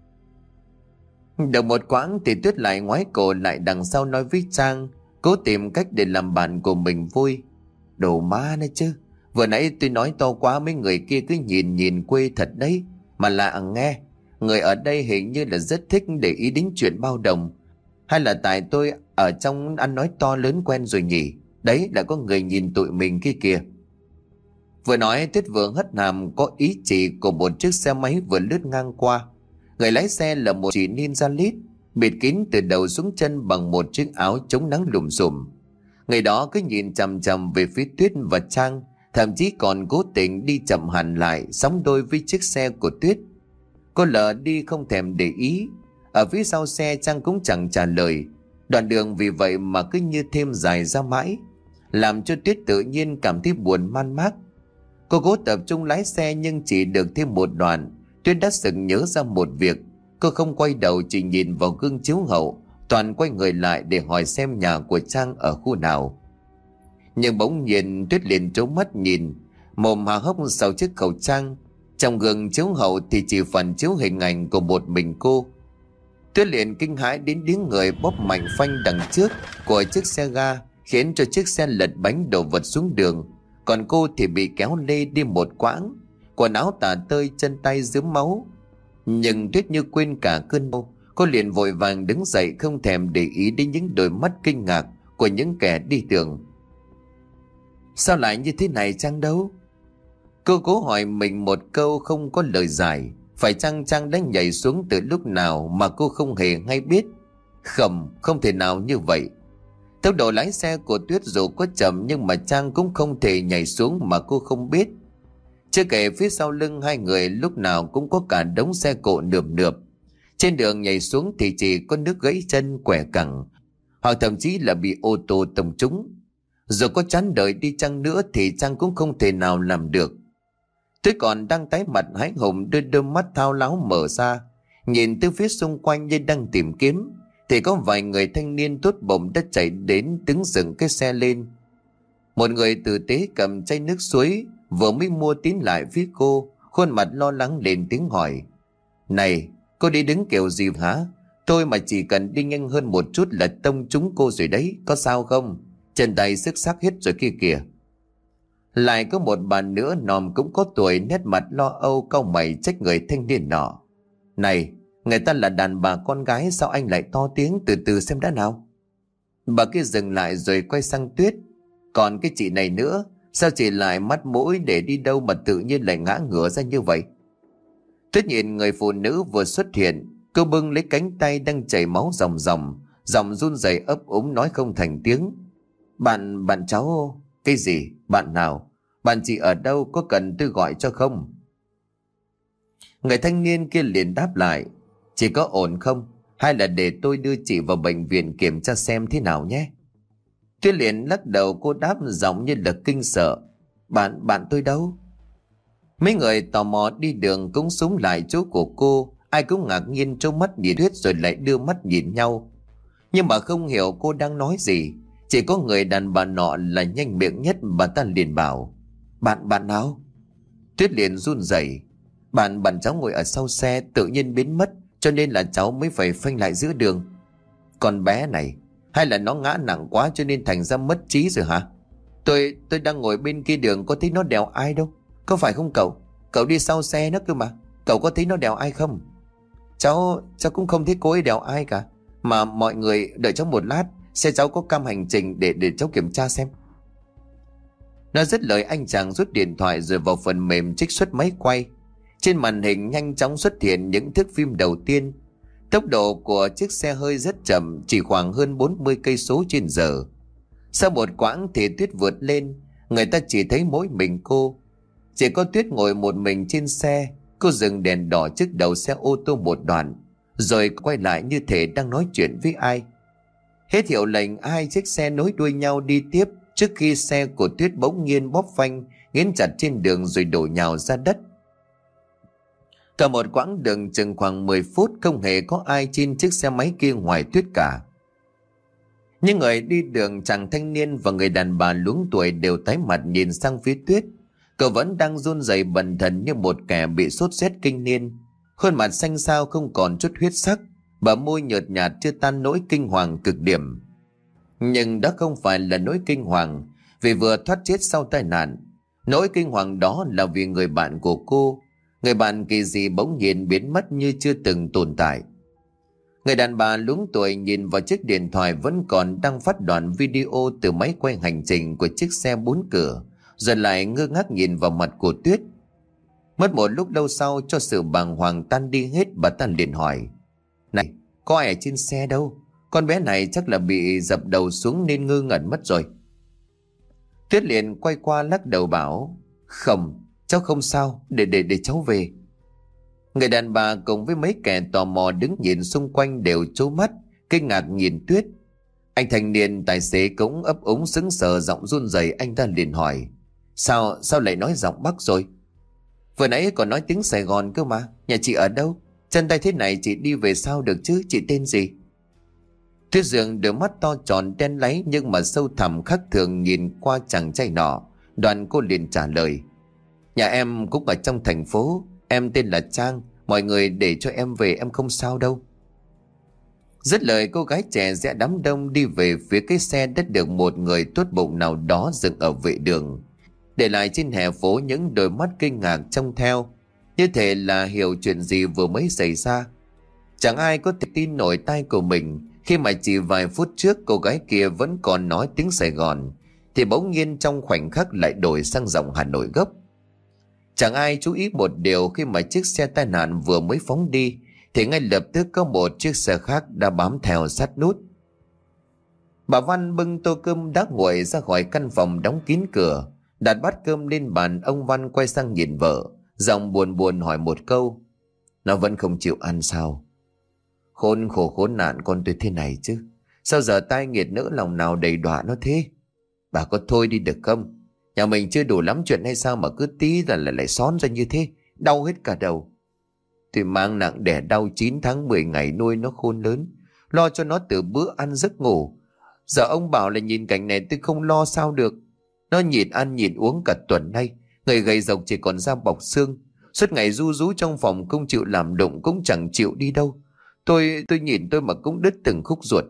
Được một quãng thì Tuyết lại ngoái cổ lại đằng sau nói với Trang, cố tìm cách để làm bạn của mình vui. Đồ ma này chứ, vừa nãy tôi nói to quá, mấy người kia cứ nhìn nhìn quê thật đấy. Mà lạ nghe, người ở đây hình như là rất thích để ý đến chuyện bao đồng. Hay là tại tôi ở trong ăn nói to lớn quen rồi nhỉ? Đấy, là có người nhìn tụi mình kia kìa. Vừa nói Tuyết vừa hất hàm có ý chỉ của một chiếc xe máy vừa lướt ngang qua. Người lái xe là một chị ninja lít, bịt kín từ đầu xuống chân bằng một chiếc áo chống nắng lùm xùm. Người đó cứ nhìn chằm chằm về phía Tuyết và Trang, thậm chí còn cố tình đi chậm hẳn lại sóng đôi với chiếc xe của Tuyết. Cô lờ đi không thèm để ý. Ở phía sau xe Trang cũng chẳng trả lời. Đoạn đường vì vậy mà cứ như thêm dài ra mãi, làm cho Tuyết tự nhiên cảm thấy buồn man mác. Cô cố tập trung lái xe nhưng chỉ được thêm một đoạn, Tuyết đã sực nhớ ra một việc. Cô không quay đầu, chỉ nhìn vào gương chiếu hậu, toàn quay người lại để hỏi xem nhà của Trang ở khu nào. Nhưng bỗng nhiên Tuyết liền trố mắt nhìn, mồm há hốc sau chiếc khẩu trang. Trong gương chiếu hậu thì chỉ phần chiếu hình ảnh của một mình cô. Tuyết liền kinh hãi đến tiếng người bóp mạnh phanh đằng trước của chiếc xe ga, khiến cho chiếc xe lật bánh đổ vật xuống đường. Còn cô thì bị kéo lê đi một quãng, quần áo tả tơi, chân tay rướm máu. Nhưng Tuyết như quên cả cơn đau, cô liền vội vàng đứng dậy, không thèm để ý đến những đôi mắt kinh ngạc của những kẻ đi đường. Sao lại như thế này Trang đâu? Cô cố hỏi mình một câu không có lời giải. Phải chăng Trang đã nhảy xuống từ lúc nào mà cô không hề hay biết? Không, không thể nào như vậy. Tốc độ lái xe của Tuyết dù có chậm nhưng mà Trang cũng không thể nhảy xuống mà cô không biết. Chưa kể phía sau lưng hai người lúc nào cũng có cả đống xe cộ nườm nượp. Trên đường nhảy xuống thì chỉ có nước gãy chân, quẻ cẳng, hoặc thậm chí là bị ô tô tông trúng. Dù có chán đời đi chăng nữa thì Trang cũng không thể nào làm được. Tuyết còn đang tái mặt hãi hùng, đôi đôi mắt thao láo mở ra, nhìn từ phía xung quanh như đang tìm kiếm, thì có vài người thanh niên tốt bụng đã chạy đến đứng dựng cái xe lên. Một người tử tế cầm chai nước suối vừa mới mua tiến lại phía cô, khuôn mặt lo lắng lên tiếng hỏi: Này, cô đi đứng kiểu gì hả? Tôi mà chỉ cần đi nhanh hơn một chút là tông trúng cô rồi đấy, có sao không? Chân tay sức sắc hết rồi kia kìa. Lại có một bà nữa nòm cũng có tuổi, nét mặt lo âu cau mày trách người thanh niên nọ: Này, người ta là đàn bà con gái, sao anh lại to tiếng, từ từ xem đã nào. Bà kia dừng lại rồi quay sang Tuyết: Còn cái chị này nữa, sao chị lại mắt mũi để đi đâu mà tự nhiên lại ngã ngửa ra như vậy? Tuyết nhìn người phụ nữ vừa xuất hiện, cô bưng lấy cánh tay đang chảy máu ròng ròng, giọng run rẩy ấp úng nói không thành tiếng: Bạn, bạn cháu... Cái gì? Bạn nào? Bạn chị ở đâu, có cần tôi gọi cho không? Người thanh niên kia liền đáp lại: Chị có ổn không? Hay là để tôi đưa chị vào bệnh viện kiểm tra xem thế nào nhé? Tuyết liền lắc đầu, cô đáp giọng như là kinh sợ: Bạn, bạn tôi đâu? Mấy người tò mò đi đường cũng súng lại chỗ của cô, ai cũng ngạc nhiên trông mắt nhìn Tuyết rồi lại đưa mắt nhìn nhau. Nhưng mà không hiểu cô đang nói gì. Chỉ có người đàn bà nọ là nhanh miệng nhất, bà ta liền bảo: Bạn, bạn nào? Tuyết liền run rẩy: Bạn, bạn cháu ngồi ở sau xe tự nhiên biến mất, cho nên là cháu mới phải phanh lại giữa đường. Con bé này, hay là nó ngã nặng quá cho nên thành ra mất trí rồi hả? Tôi, tôi đang ngồi bên kia đường có thấy nó đèo ai đâu. Có phải không cậu? Cậu đi sau xe nó cơ mà. Cậu có thấy nó đèo ai không? Cháu, cháu cũng không thấy cô ấy đèo ai cả. Mà mọi người đợi cháu một lát, xe cháu có cam hành trình để để cháu kiểm tra xem. Nói dứt lời, anh chàng rút điện thoại rồi vào phần mềm trích xuất máy quay. Trên màn hình nhanh chóng xuất hiện những thước phim đầu tiên. Tốc độ của chiếc xe hơi rất chậm, chỉ khoảng hơn bốn mươi cây số trên giờ. Sau một quãng thì Tuyết vượt lên, người ta chỉ thấy mỗi mình cô. Chỉ có Tuyết ngồi một mình trên xe. Cô dừng đèn đỏ trước đầu xe ô tô một đoạn, rồi quay lại như thể đang nói chuyện với ai. Hết hiệu lệnh, hai chiếc xe nối đuôi nhau đi tiếp, trước khi xe của Tuyết bỗng nhiên bóp phanh, nghiến chặt trên đường rồi đổ nhào ra đất. Cả một quãng đường chừng khoảng mười phút không hề có ai trên chiếc xe máy kia ngoài Tuyết cả. Những người đi đường, chàng thanh niên và người đàn bà luống tuổi đều tái mặt nhìn sang phía Tuyết. Cậu vẫn đang run rẩy bần thần như một kẻ bị sốt rét kinh niên. Khuôn mặt xanh xao không còn chút huyết sắc, bờ môi nhợt nhạt chưa tan nỗi kinh hoàng cực điểm. Nhưng đó không phải là nỗi kinh hoàng vì vừa thoát chết sau tai nạn. Nỗi kinh hoàng đó là vì người bạn của cô, người bạn kỳ dị bỗng nhiên biến mất như chưa từng tồn tại. Người đàn bà luống tuổi nhìn vào chiếc điện thoại vẫn còn đang phát đoạn video từ máy quay hành trình của chiếc xe bốn cửa, rồi lại ngơ ngác nhìn vào mặt của Tuyết. Mất một lúc lâu sau, cho sự bàng hoàng tan đi hết, bà ta liền hỏi: Này, có ai ở trên xe đâu? Con bé này chắc là bị dập đầu xuống nên ngơ ngẩn mất rồi. Tuyết liền quay qua lắc đầu bảo: Không, cháu không sao, để để để cháu về. Người đàn bà cùng với mấy kẻ tò mò đứng nhìn xung quanh đều trố mắt kinh ngạc nhìn Tuyết. Anh thanh niên tài xế cũng ấp úng sững sờ, giọng run rẩy. Anh ta liền hỏi: Sao, sao lại nói giọng Bắc rồi? Vừa nãy còn nói tiếng Sài Gòn cơ mà. Nhà chị ở đâu? Chân tay thế này chị đi về sao được chứ? Chị tên gì? Tuyết Dương đôi mắt to tròn đen láy nhưng mà sâu thẳm khác thường nhìn qua chàng trai nọ. Đoàn cô liền trả lời: Nhà em cũng ở trong thành phố. Em tên là Trang. Mọi người để cho em về, em không sao đâu. Dứt lời, cô gái trẻ rẽ đám đông đi về phía cái xe đã được một người tốt bụng nào đó dừng ở vệ đường, để lại trên hè phố những đôi mắt kinh ngạc trông theo, như thể là hiểu chuyện gì vừa mới xảy ra. Chẳng ai có thể tin nổi tai của mình khi mà chỉ vài phút trước cô gái kia vẫn còn nói tiếng Sài Gòn, thì bỗng nhiên trong khoảnh khắc lại đổi sang giọng Hà Nội gốc. Chẳng ai chú ý một điều, khi mà chiếc xe tai nạn vừa mới phóng đi thì ngay lập tức có một chiếc xe khác đã bám theo sát nút. Bà Văn bưng tô cơm đã nguội ra khỏi căn phòng đóng kín cửa, đặt bát cơm lên bàn. Ông Văn quay sang nhìn vợ, giọng buồn buồn hỏi một câu: Nó vẫn không chịu ăn sao? Khốn khổ khốn nạn con tôi thế này chứ, sao giờ tai nghiệt nỡ lòng nào đầy đọa nó thế? Bà có thôi đi được không? Nhà mình chưa đủ lắm chuyện hay sao mà cứ tí là lại lại xón ra như thế, đau hết cả đầu. Tôi mang nặng đẻ đau chín tháng mười ngày nuôi nó khôn lớn, lo cho nó từ bữa ăn giấc ngủ. Giờ ông bảo là nhìn cảnh này tôi không lo sao được. Nó nhịn ăn nhịn uống cả tuần nay, người gầy rộc chỉ còn da bọc xương. Suốt ngày ru rú trong phòng, không chịu làm đụng, cũng chẳng chịu đi đâu. Tôi tôi nhìn tôi mà cũng đứt từng khúc ruột.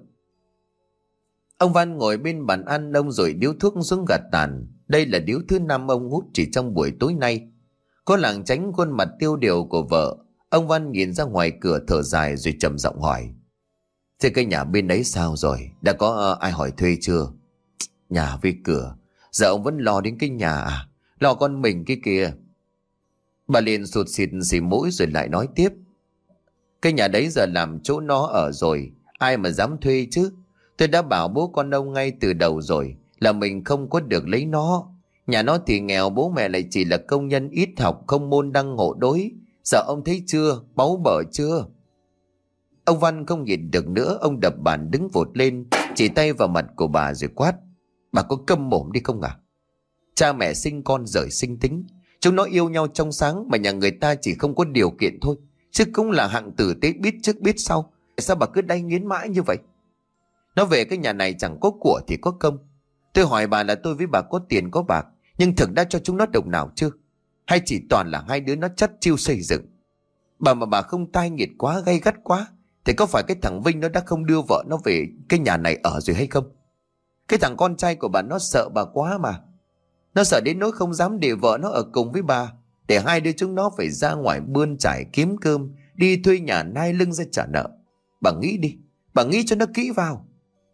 Ông Văn ngồi bên bàn ăn, ông rồi điếu thuốc xuống gạt tàn. Đây là điếu thứ năm ông hút chỉ trong buổi tối nay. Có lảng tránh khuôn mặt tiêu điều của vợ, ông Văn nhìn ra ngoài cửa thở dài rồi trầm giọng hỏi: thế cái nhà bên đấy sao rồi? Đã có uh, ai hỏi thuê chưa? Nhà với cửa, giờ ông vẫn lo đến cái nhà à? Lo con mình cái kìa. Bà liền sụt xịt xì mũi rồi lại nói tiếp: cái nhà đấy giờ làm chỗ nó ở rồi, ai mà dám thuê chứ? Tôi đã bảo bố con ông ngay từ đầu rồi là mình không có được lấy nó. Nhà nó thì nghèo, bố mẹ lại chỉ là công nhân ít học, không môn đăng hộ đối. Giờ ông thấy chưa, báu bở chưa? Ông Văn không nhịn được nữa, ông đập bàn đứng vụt lên, chỉ tay vào mặt của bà rồi quát: bà có câm mồm đi không à? Cha mẹ sinh con rời sinh tính, chúng nó yêu nhau trong sáng mà nhà người ta chỉ không có điều kiện thôi, chứ cũng là hạng tử tế biết trước biết sau. Sao bà cứ đay nghiến mãi như vậy? Nó về cái nhà này chẳng có của thì có công. Tôi hỏi bà là tôi với bà có tiền có bạc, nhưng thực đã cho chúng nó đồng nào chưa? Hay chỉ toàn là hai đứa nó chắt chiu xây dựng? Bà mà bà không tai nghiệt quá, gay gắt quá, thì có phải cái thằng Vinh nó đã không đưa vợ nó về cái nhà này ở rồi hay không? Cái thằng con trai của bà nó sợ bà quá mà. Nó sợ đến nỗi không dám để vợ nó ở cùng với bà, để hai đứa chúng nó phải ra ngoài bươn trải kiếm cơm, đi thuê nhà nai lưng ra trả nợ. Bà nghĩ đi, bà nghĩ cho nó kỹ vào.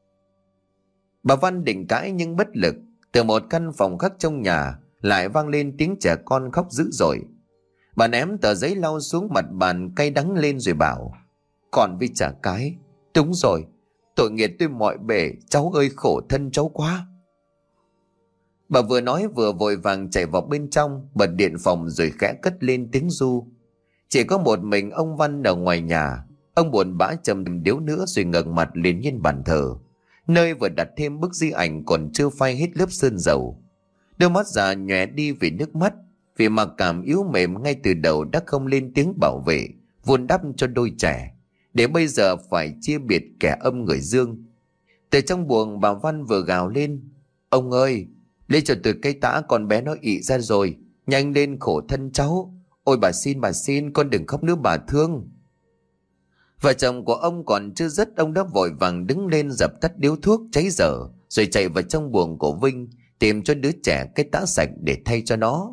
Bà Văn định cãi nhưng bất lực. Từ một căn phòng khác trong nhà lại vang lên tiếng trẻ con khóc dữ dội. Bà ném tờ giấy lau xuống mặt bàn, cay đắng lên rồi bảo: còn với chả cái, đúng rồi, tội nghiệp tôi mọi bề, cháu ơi khổ thân cháu quá. Bà vừa nói vừa vội vàng chạy vào bên trong, bật điện phòng rồi khẽ cất lên tiếng ru. Chỉ có một mình ông Văn ở ngoài nhà. Ông buồn bã chầm điếu nữa rồi ngẩng mặt lên nhìn bàn thờ, nơi vừa đặt thêm bức di ảnh còn chưa phai hết lớp sơn dầu. Đôi mắt già nhòe đi vì nước mắt, vì mặc cảm yếu mềm ngay từ đầu đã không lên tiếng bảo vệ, vun đắp cho đôi trẻ, để bây giờ phải chia biệt kẻ âm người dương. Từ trong buồng bà Văn vừa gào lên: ông ơi, lấy cho tôi cái tã, con bé nó ị ra rồi, nhanh lên khổ thân cháu. Ôi bà xin, bà xin, con đừng khóc nữa bà thương. Vợ chồng của ông còn chưa dứt, ông đã vội vàng đứng lên dập tắt điếu thuốc cháy dở, rồi chạy vào trong buồng của Vinh tìm cho đứa trẻ cái tã sạch để thay cho nó.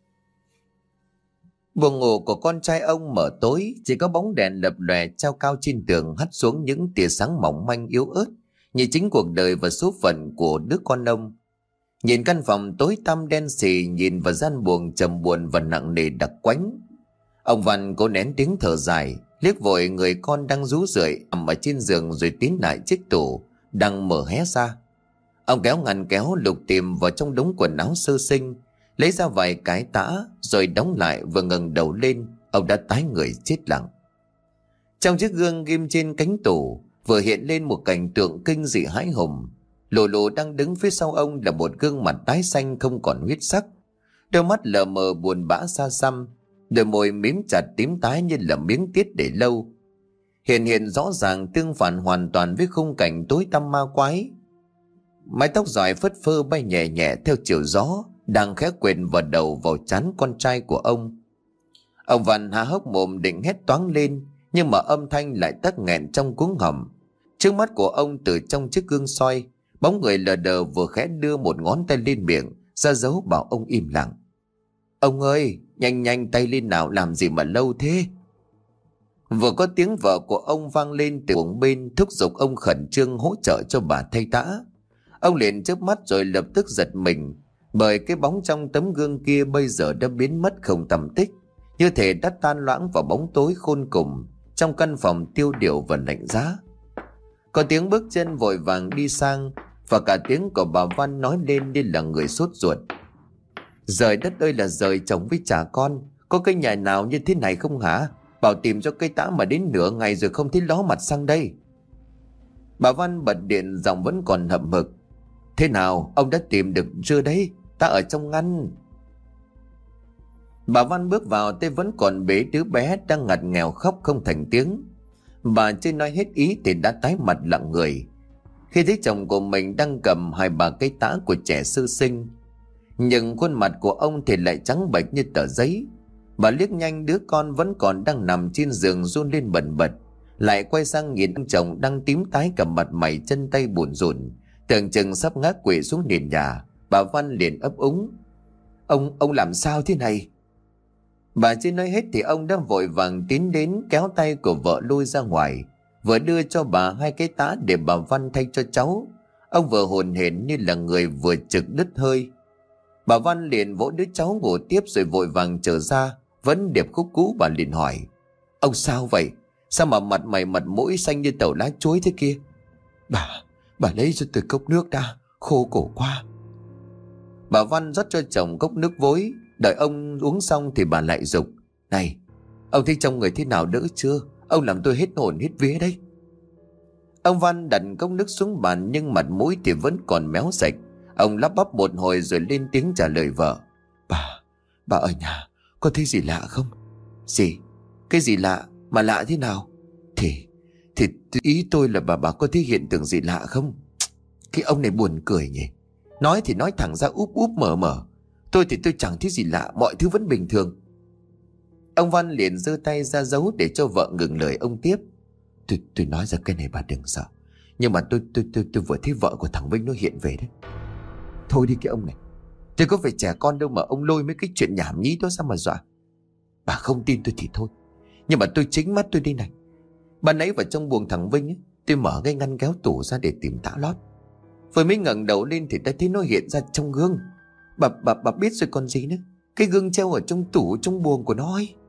Buồng ngủ của con trai ông mở tối, chỉ có bóng đèn lập lòe treo cao trên tường hắt xuống những tia sáng mỏng manh yếu ớt, như chính cuộc đời và số phận của đứa con ông. Nhìn căn phòng tối tăm đen sì, nhìn vào gian buồng trầm buồn và nặng nề đặc quánh, ông Văn cố nén tiếng thở dài, liếc vội người con đang rú rượi nằm ở trên giường rồi tiến lại chiếc tủ đang mở hé ra. Ông kéo ngăn kéo lục tìm vào trong đống quần áo sơ sinh, lấy ra vài cái tã rồi đóng lại. Vừa ngẩng đầu lên, ông đã tái người chết lặng. Trong chiếc gương ghim trên cánh tủ vừa hiện lên một cảnh tượng kinh dị hãi hùng. Lù lù đang đứng phía sau ông là một gương mặt tái xanh không còn huyết sắc, đôi mắt lờ mờ buồn bã xa xăm, đôi môi mím chặt tím tái như là miếng tiết để lâu. Hiện hiện rõ ràng tương phản hoàn toàn với khung cảnh tối tăm ma quái. Mái tóc dài phất phơ bay nhẹ nhẹ theo chiều gió, đang khẽ quện vào đầu vào trán con trai của ông. Ông Văn há hốc mồm định hét toáng lên, nhưng mà âm thanh lại tắc nghẹn trong cuống họng. Trước mắt của ông từ trong chiếc gương soi, bóng người lờ đờ vừa khẽ đưa một ngón tay lên miệng ra dấu bảo ông im lặng. Ông ơi, nhanh nhanh tay lên nào, làm gì mà lâu thế? Vừa có tiếng vợ của ông vang lên từ buồng bên, thúc giục ông khẩn trương hỗ trợ cho bà thay tã. Ông liền chớp mắt rồi lập tức giật mình, bởi cái bóng trong tấm gương kia bây giờ đã biến mất không tăm tích, như thể đã tan loãng vào bóng tối khôn cùng trong căn phòng tiêu điều và lạnh giá. Có tiếng bước chân vội vàng đi sang, và cả tiếng của bà Văn nói lên như là người sốt ruột. Rời đất ơi là rời chồng với trả con, có cái nhà nào như thế này không hả? Bảo tìm cho cây tã mà đến nửa ngày rồi không thấy ló mặt sang đây. Bà Văn bật điện, giọng vẫn còn hậm hực. Thế nào, ông đã tìm được chưa đấy? Ta ở trong ngăn. Bà Văn bước vào, tay vẫn còn bế đứa bé đang ngặt nghèo khóc không thành tiếng. Bà chưa nói hết ý thì đã tái mặt lặng người khi thấy chồng của mình đang cầm hai ba cây tã của trẻ sơ sinh. Nhưng khuôn mặt của ông thì lại trắng bệch như tờ giấy. Bà liếc nhanh đứa con vẫn còn đang nằm trên giường run lên bần bật, lại quay sang nhìn ông chồng đang tím tái cả mặt mày chân tay bủn rủn, tưởng chừng sắp ngã quỵ xuống nền nhà. Bà Văn liền ấp úng: Ông, ông làm sao thế này? Bà chưa nói hết thì ông đã vội vàng tiến đến kéo tay của vợ lôi ra ngoài, vừa đưa cho bà hai cái tã để bà Văn thay cho cháu. Ông vừa hồn hển như là người vừa trực đứt hơi. Bà Văn liền vỗ đứa cháu ngủ tiếp rồi vội vàng trở ra, vẫn điệp khúc cũ. Bà liền hỏi: Ông sao vậy? Sao mà mặt mày mặt mũi xanh như tàu lá chuối thế kia? Bà, bà lấy cho tôi cốc nước đã, khô cổ quá. Bà Văn rót cho chồng cốc nước vối. Đợi ông uống xong thì bà lại giục: Này, ông thấy trong người thế nào đỡ chưa? Ông làm tôi hết hồn hết vía đấy. Ông Văn đặt cốc nước xuống bàn nhưng mặt mũi thì vẫn còn méo sạch. Ông lắp bắp một hồi rồi lên tiếng trả lời vợ: Bà, bà ở nhà có thấy gì lạ không? Gì? Cái gì lạ? Mà lạ thế nào? Thì, thì ý tôi là bà bà có thấy hiện tượng gì lạ không? Cái ông này buồn cười nhỉ. Nói thì nói thẳng ra úp úp mở mở. Tôi thì tôi chẳng thấy gì lạ, mọi thứ vẫn bình thường. Ông Văn liền giơ tay ra dấu để cho vợ ngừng lời. Ông tiếp: Tôi tôi nói ra cái này bà đừng sợ. Nhưng mà tôi tôi tôi tôi vừa thấy vợ của thằng Vinh nó hiện về đấy. Thôi đi cái ông này. Tôi có phải trẻ con đâu mà ông lôi mấy cái chuyện nhảm nhí đó sao mà dọa. Bà không tin tôi thì thôi, nhưng mà tôi chính mắt tôi đi này. Ban nãy vào trong buồng thằng Vinh ấy, tôi mở cái ngăn kéo tủ ra để tìm tã lót. Vừa mới ngẩng đầu lên thì đã thấy nó hiện ra trong gương. Bà bà bà biết rồi còn gì nữa. Cái gương treo ở trong tủ trong buồng của nó ấy.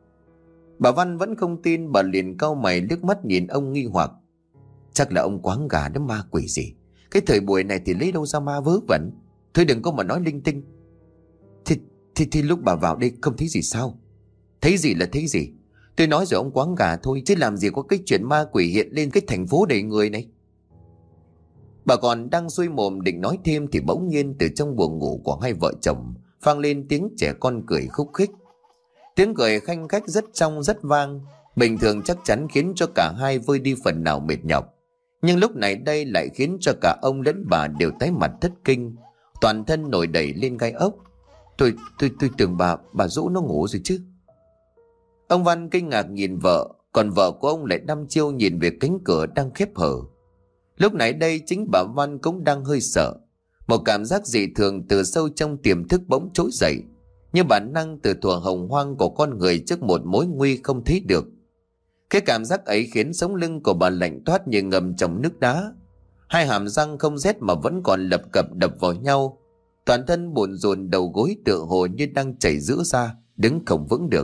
Bà Văn vẫn không tin. Bà liền cau mày liếc mắt nhìn ông nghi hoặc. Chắc là ông quáng gà đó ma quỷ gì. Cái thời buổi này thì lấy đâu ra ma vớ vẩn. Thôi đừng có mà nói linh tinh. Thì, thì, thì lúc bà vào đây không thấy gì sao? Thấy gì là thấy gì. Tôi nói rồi ông quáng gà thôi. Chứ làm gì có cái chuyện ma quỷ hiện lên cái thành phố đầy người này. Bà còn đang xuôi mồm định nói thêm thì bỗng nhiên từ trong buồng ngủ của hai vợ chồng vang lên tiếng trẻ con cười khúc khích. Tiếng cười khanh khách rất trong rất vang. Bình thường chắc chắn khiến cho cả hai vơi đi phần nào mệt nhọc, nhưng lúc này đây lại khiến cho cả ông lẫn bà đều tái mặt thất kinh, toàn thân nổi đầy lên gai ốc. Tôi tôi tôi tưởng bà bà Dũ nó ngủ rồi chứ. Ông Văn kinh ngạc nhìn vợ, còn vợ của ông lại đăm chiêu nhìn về cánh cửa đang khép hờ. Lúc này đây chính bà Văn cũng đang hơi sợ. Một cảm giác dị thường từ sâu trong tiềm thức bỗng trỗi dậy, như bản năng từ thuở hồng hoang của con người trước một mối nguy không thấy được. Cái cảm giác ấy khiến sống lưng của bà lạnh toát như ngầm trong nước đá. Hai hàm răng không rét mà vẫn còn lập cập đập vào nhau. Toàn thân bồn rồn, đầu gối tựa hồ như đang chảy rữa ra, đứng không vững được.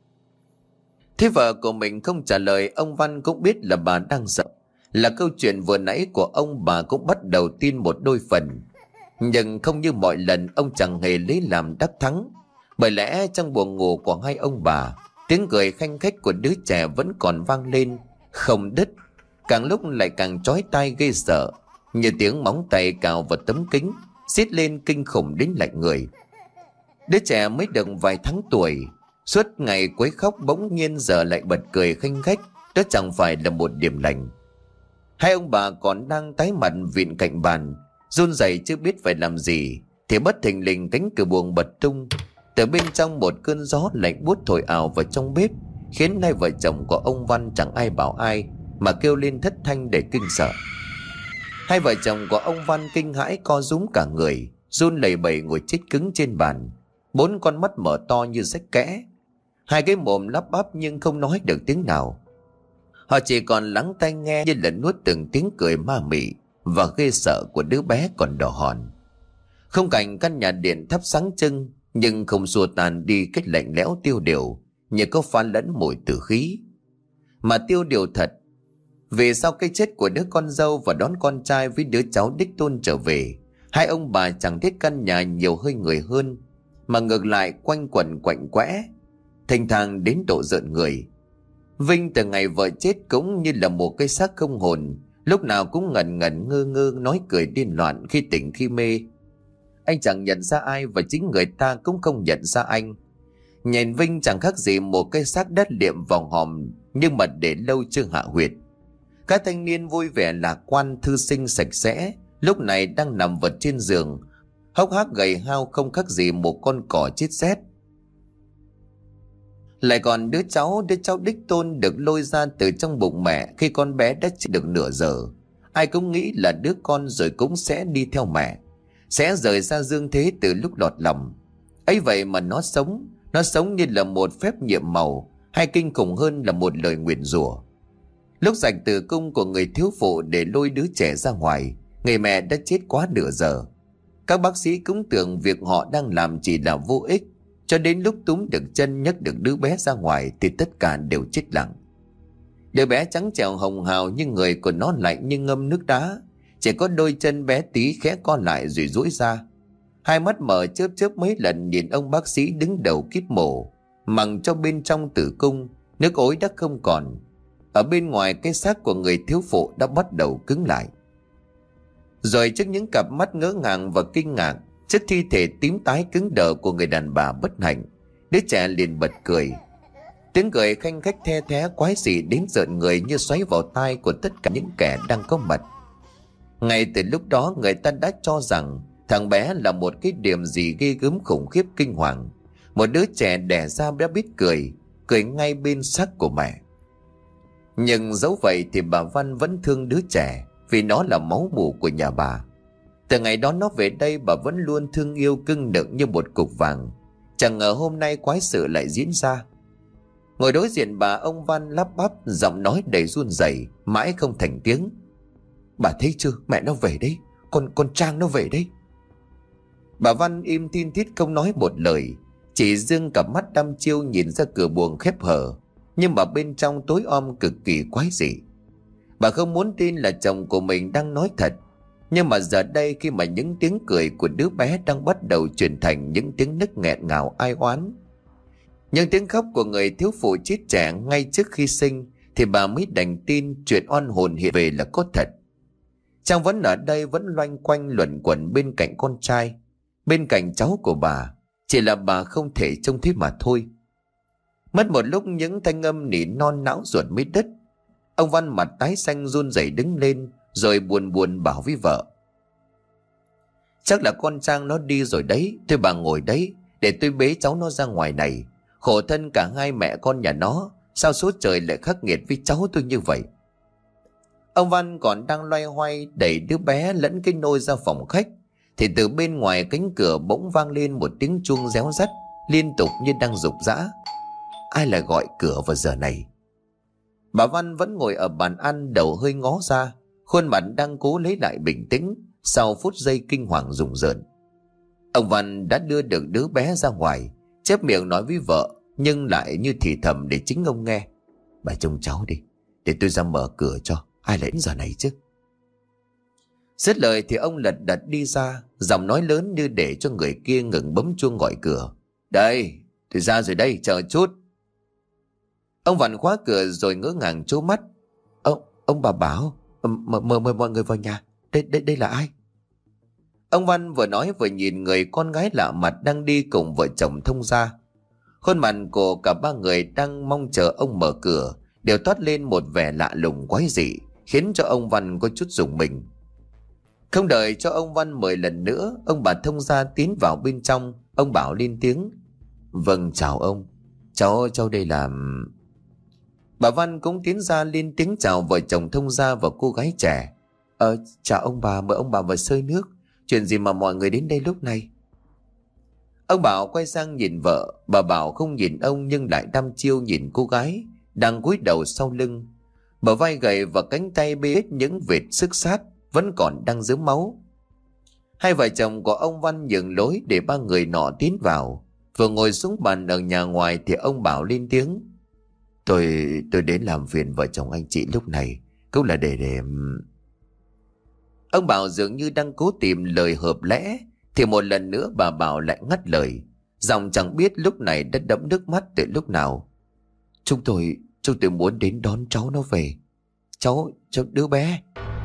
Thế vợ của mình không trả lời, ông Văn cũng biết là bà đang sợ. Là câu chuyện vừa nãy của ông bà cũng bắt đầu tin một đôi phần. Nhưng không như mọi lần, ông chẳng hề lấy làm đắc thắng. Bởi lẽ trong buồng ngủ của hai ông bà, tiếng cười khanh khách của đứa trẻ vẫn còn vang lên không đứt, càng lúc lại càng chói tai ghê sợ, như tiếng móng tay cào vào tấm kính, xiết lên kinh khủng đến lạnh người. Đứa trẻ mới được vài tháng tuổi, suốt ngày quấy khóc bỗng nhiên giờ lại bật cười khanh khách. Đó chẳng phải là một điểm lành. Hai ông bà còn đang tái mặt vịn cạnh bàn, run rẩy chưa biết phải làm gì, thì bất thình lình cánh cửa buồng bật tung. Từ bên trong một cơn gió lạnh buốt thổi ào vào trong bếp, khiến hai vợ chồng của ông Văn chẳng ai bảo ai mà kêu lên thất thanh để kinh sợ. Hai vợ chồng của ông Văn kinh hãi co rúm cả người, run lẩy bẩy ngồi chết cứng trên bàn, bốn con mắt mở to như rách kẽ, hai cái mồm lắp bắp nhưng không nói được tiếng nào. Họ chỉ còn lắng tai nghe như là nuốt từng tiếng cười ma mị và ghê sợ của đứa bé còn đỏ hòn. Khung cảnh căn nhà điện thắp sáng trưng, nhưng không xua tan đi cái lạnh lẽo tiêu điều, như có pha lẫn mùi tử khí. Mà tiêu điều thật, vì sau cái chết của đứa con dâu và đón con trai với đứa cháu đích tôn trở về, hai ông bà chẳng thấy căn nhà nhiều hơi người hơn, mà ngược lại quanh quẩn quạnh quẽ, thênh thang đến độ rợn người. Vinh từ ngày vợ chết cũng như là một cái xác không hồn, lúc nào cũng ngẩn ngẩn ngơ ngơ, nói cười điên loạn khi tỉnh khi mê. Anh chẳng nhận ra ai và chính người ta cũng không nhận ra anh. Nhìn Vinh chẳng khác gì một cái xác đất liệm vòng hòm, nhưng mà để lâu chưa hạ huyệt. Các thanh niên vui vẻ lạc quan thư sinh sạch sẽ lúc này đang nằm vật trên giường, hốc hác gầy hao không khác gì một con cỏ chết rét. Lại còn đứa cháu, đứa cháu đích tôn được lôi ra từ trong bụng mẹ khi con bé đã chỉ được nửa giờ. Ai cũng nghĩ là đứa con rồi cũng sẽ đi theo mẹ, sẽ rời xa dương thế từ lúc lọt lòng. Ấy vậy mà nó sống, nó sống như là một phép nhiệm màu, hay kinh khủng hơn là một lời nguyền rủa. Lúc rạch tử cung của người thiếu phụ để lôi đứa trẻ ra ngoài, người mẹ đã chết quá nửa giờ. Các bác sĩ cũng tưởng việc họ đang làm chỉ là vô ích, cho đến lúc túm được chân nhấc được đứa bé ra ngoài thì tất cả đều chết lặng. Đứa bé trắng trẻo hồng hào nhưng người của nó lạnh như ngâm nước đá, chỉ có đôi chân bé tí khẽ co lại rồi duỗi ra. Hai mắt mở chớp chớp mấy lần nhìn ông bác sĩ đứng đầu kíp mổ, mặc cho bên trong tử cung nước ối đã không còn. Ở bên ngoài cái xác của người thiếu phụ đã bắt đầu cứng lại. Rồi trước những cặp mắt ngỡ ngàng và kinh ngạc trước thi thể tím tái cứng đờ của người đàn bà bất hạnh, đứa trẻ liền bật cười. Tiếng cười khanh khách the thé quái dị đến rợn người như xoáy vào tai của tất cả những kẻ đang có mặt. Ngay từ lúc đó người ta đã cho rằng thằng bé là một cái điểm gì ghê gớm khủng khiếp kinh hoàng. Một đứa trẻ đẻ ra đã biết cười, cười ngay bên xác của mẹ. Nhưng dẫu vậy thì bà Văn vẫn thương đứa trẻ, vì nó là máu mủ của nhà bà. Từ ngày đó nó về đây bà vẫn luôn thương yêu cưng nựng như một cục vàng. Chẳng ngờ hôm nay quái sự lại diễn ra. Ngồi đối diện bà, ông Văn lắp bắp, giọng nói đầy run rẩy, mãi không thành tiếng. Bà thấy chưa, mẹ nó về đấy, con con Trang nó về đấy. Bà Văn im tin tít không nói một lời, chỉ dương cặp mắt đăm chiêu nhìn ra cửa buồng khép hờ, nhưng mà bên trong tối om cực kỳ quái dị. Bà không muốn tin là chồng của mình đang nói thật. Nhưng mà giờ đây khi mà những tiếng cười của đứa bé đang bắt đầu chuyển thành những tiếng nức nghẹn ngào ai oán, những tiếng khóc của người thiếu phụ chết trẻ ngay trước khi sinh, thì bà mới đành tin chuyện oan hồn hiện về là có thật. Trang vẫn ở đây, vẫn loanh quanh luẩn quẩn bên cạnh con trai, bên cạnh cháu của bà, chỉ là bà không thể trông thấy mà thôi. Mất một lúc những thanh âm nỉ non não ruột mới đứt. Ông Văn mặt tái xanh run rẩy đứng lên, rồi buồn buồn bảo với vợ. Chắc là con Trang nó đi rồi đấy, thôi bà ngồi đấy, để tôi bế cháu nó ra ngoài này. Khổ thân cả hai mẹ con nhà nó, sao số trời lại khắc nghiệt với cháu tôi như vậy. Ông Văn còn đang loay hoay đẩy đứa bé lẫn cái nôi ra phòng khách, thì từ bên ngoài cánh cửa bỗng vang lên một tiếng chuông réo rắt liên tục như đang rục rã. Ai lại gọi cửa vào giờ này? Bà Văn vẫn ngồi ở bàn ăn, đầu hơi ngó ra, khuôn mặt đang cố lấy lại bình tĩnh sau phút giây kinh hoàng rùng rợn. Ông Văn đã đưa được đứa bé ra ngoài, chép miệng nói với vợ, nhưng lại như thì thầm để chính ông nghe. Bà trông cháu đi, để tôi ra mở cửa cho, ai lại đến giờ này chứ. Dứt lời thì ông lật đật đi ra, giọng nói lớn như để cho người kia ngừng bấm chuông gọi cửa. Đây, tôi ra rồi đây, chờ chút. Ông Văn khóa cửa rồi ngỡ ngàng trố mắt. Ông, ông bà Bảo, mời mời mời mọi người vào nhà. Đây đây đây là ai? Ông Văn vừa nói vừa nhìn người con gái lạ mặt đang đi cùng vợ chồng thông gia. Khuôn mặt của cả ba người đang mong chờ ông mở cửa đều toát lên một vẻ lạ lùng quái dị, khiến cho ông Văn có chút rùng mình. Không đợi cho ông Văn mời lần nữa, ông bà thông gia tiến vào bên trong. Ông Bảo lên tiếng. Vâng, chào ông. Cháu cháu đây là... Bà Văn cũng tiến ra lên tiếng chào vợ chồng thông gia và cô gái trẻ. Ờ, chào ông bà, mời ông bà vào xơi nước. Chuyện gì mà mọi người đến đây lúc này? Ông Bảo quay sang nhìn vợ. Bà Bảo không nhìn ông nhưng lại đăm chiêu nhìn cô gái đang cúi đầu sau lưng. Bờ vai gầy và cánh tay bê hết những vệt xức sát vẫn còn đang rớm máu. Hai vợ chồng của ông Văn nhường lối để ba người nọ tiến vào. Vừa ngồi xuống bàn ở nhà ngoài thì ông Bảo lên tiếng. Tôi tôi đến làm phiền vợ chồng anh chị lúc này cũng là để để... Ông Bảo dường như đang cố tìm lời hợp lẽ, thì một lần nữa bà Bảo lại ngắt lời, giọng chẳng biết lúc này đã đẫm nước mắt từ lúc nào. Chúng tôi, chúng tôi muốn đến đón cháu nó về. Cháu, cháu đứa bé.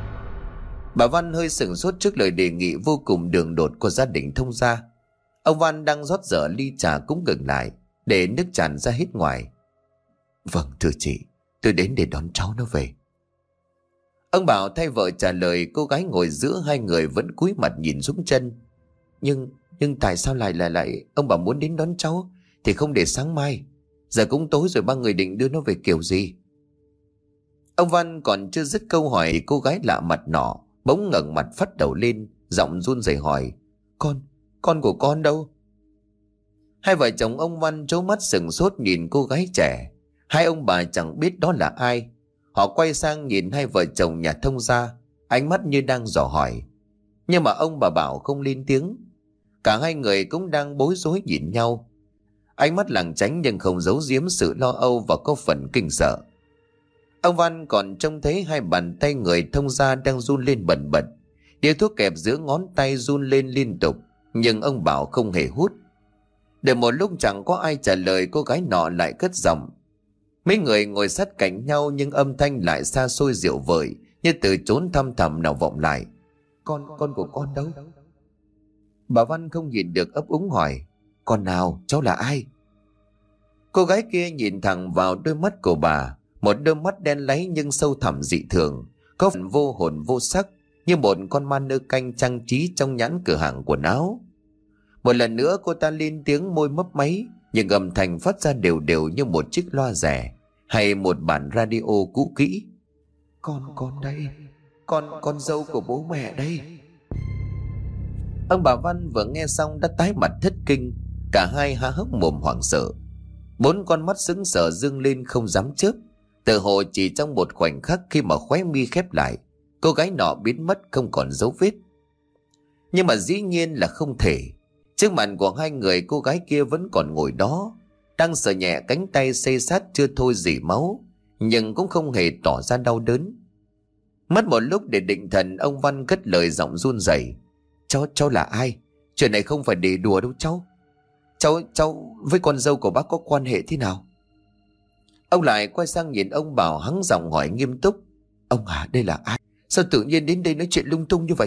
Bà Văn hơi sửng sốt trước lời đề nghị vô cùng đường đột của gia đình thông gia. Ông Văn đang rót dở ly trà cũng ngừng lại, để nước tràn ra hết ngoài. Vâng, thưa chị, tôi đến để đón cháu nó về. Ông Bảo thay vợ trả lời. Cô gái ngồi giữa hai người vẫn cúi mặt nhìn xuống chân. Nhưng, nhưng tại sao lại lại lại ông Bảo muốn đến đón cháu thì không để sáng mai? Giờ cũng tối rồi, ba người định đưa nó về kiểu gì? Ông Văn còn chưa dứt câu hỏi thì cô gái lạ mặt nọ bỗng ngẩng mặt phắt đầu lên, giọng run rẩy hỏi: Con, con của con đâu? Hai vợ chồng ông Văn trố mắt sững sốt nhìn cô gái trẻ. Hai ông bà chẳng biết đó là ai. Họ quay sang nhìn hai vợ chồng nhà thông gia, ánh mắt như đang dò hỏi. Nhưng mà ông bà bảo không lên tiếng. Cả hai người cũng đang bối rối nhìn nhau. Ánh mắt lảng tránh nhưng không giấu giếm sự lo âu và có phần kinh sợ. Ông Văn còn trông thấy hai bàn tay người thông gia đang run lên bần bật. Điếu thuốc kẹp giữa ngón tay run lên liên tục, nhưng ông bảo không hề hút. Để một lúc chẳng có ai trả lời, cô gái nọ lại cất giọng. Mấy người ngồi sát cạnh nhau nhưng âm thanh lại xa xôi dịu vời, như từ chốn thăm thẳm nào vọng lại: Con, con của con đâu? Bà Văn không nhìn được ấp úng hỏi: Con nào, cháu là ai? Cô gái kia nhìn thẳng vào đôi mắt của bà, một đôi mắt đen láy nhưng sâu thẳm dị thường, có phần vô hồn vô sắc, như một con ma nơ canh trang trí trong nhãn cửa hàng quần áo. Một lần nữa cô ta lên tiếng, môi mấp máy, nhưng âm thanh phát ra đều đều như một chiếc loa rẻ hay một bản radio cũ kỹ: Con, con đây, con, con dâu của bố mẹ đây. Ông bà Văn vừa nghe xong đã tái mặt thất kinh, cả hai há hốc mồm hoảng sợ. Bốn con mắt sững sờ dương lên không dám chớp. Tự hồ chỉ trong một khoảnh khắc, khi mà khóe mi khép lại, cô gái nọ biến mất không còn dấu vết. Nhưng mà dĩ nhiên là không thể. Trước mặt của hai người, cô gái kia vẫn còn ngồi đó, đang sờ nhẹ cánh tay xây sát chưa thôi rỉ máu, nhưng cũng không hề tỏ ra đau đớn. Mất một lúc để định thần, ông Văn cất lời giọng run rẩy: Cháu, cháu là ai? Chuyện này không phải để đùa đâu cháu. Cháu, cháu với con dâu của bác có quan hệ thế nào? Ông lại quay sang nhìn ông Bảo, hắng giọng hỏi nghiêm túc: Ông à, đây là ai? Sao tự nhiên đến đây nói chuyện lung tung như vậy?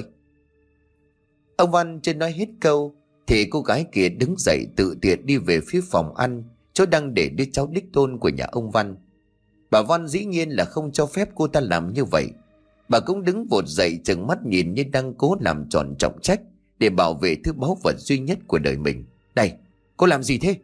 Ông Văn chưa nói hết câu thì cô gái kia đứng dậy tự tiện đi về phía phòng ăn, chỗ đang để đứa cháu đích tôn của nhà ông Văn. Bà Văn dĩ nhiên là không cho phép cô ta làm như vậy. Bà cũng đứng vụt dậy, trừng mắt nhìn như đang cố làm tròn trọng trách để bảo vệ thứ báu vật duy nhất của đời mình. Này, cô làm gì thế?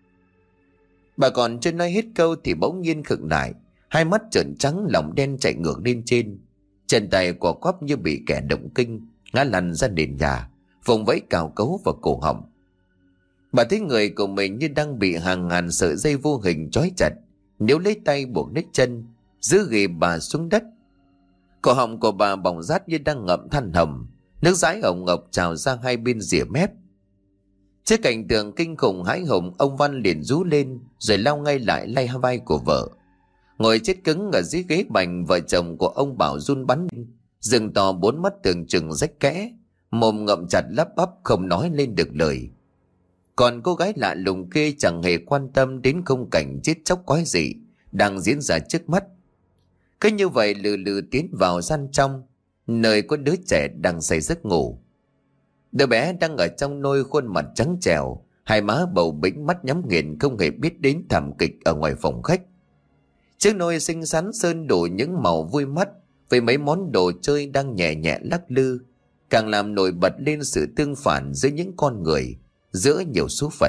Bà còn chưa nói hết câu thì bỗng nhiên khựng lại, hai mắt trợn trắng, lòng đen chạy ngược lên trên. Chân tay của quắp như bị kẻ động kinh, ngã lăn ra nền nhà, vùng vẫy cào cấu vào cổ họng. Bà thấy người của mình như đang bị hàng ngàn sợi dây vô hình trói chặt, nếu lấy tay buộc nết chân, giữ ghì bà xuống đất. Cổ họng của bà bỏng rát như đang ngậm than hầm, nước dãi hồng ngọc trào ra hai bên rìa mép. Trước cảnh tượng kinh khủng hãi hùng, ông Văn liền rú lên rồi lao ngay lại lay vai của vợ. Ngồi chết cứng ở dưới ghế bành, vợ chồng của ông Bảo run bắn lên, dừng to bốn mắt tưởng chừng rách kẽ, mồm ngậm chặt lắp bắp không nói lên được lời. Còn cô gái lạ lùng kia chẳng hề quan tâm đến khung cảnh chết chóc quái dị đang diễn ra trước mắt. Cứ như vậy lừ lừ tiến vào gian trong, nơi có đứa trẻ đang say giấc ngủ. Đứa bé đang ở trong nôi, khuôn mặt trắng trẻo, hai má bầu bĩnh, mắt nhắm nghiền, không hề biết đến thảm kịch ở ngoài phòng khách. Chiếc nôi xinh xắn sơn đủ những màu vui mắt với mấy món đồ chơi đang nhẹ nhẹ lắc lư, càng làm nổi bật lên sự tương phản giữa những con người, giữa nhiều số phận.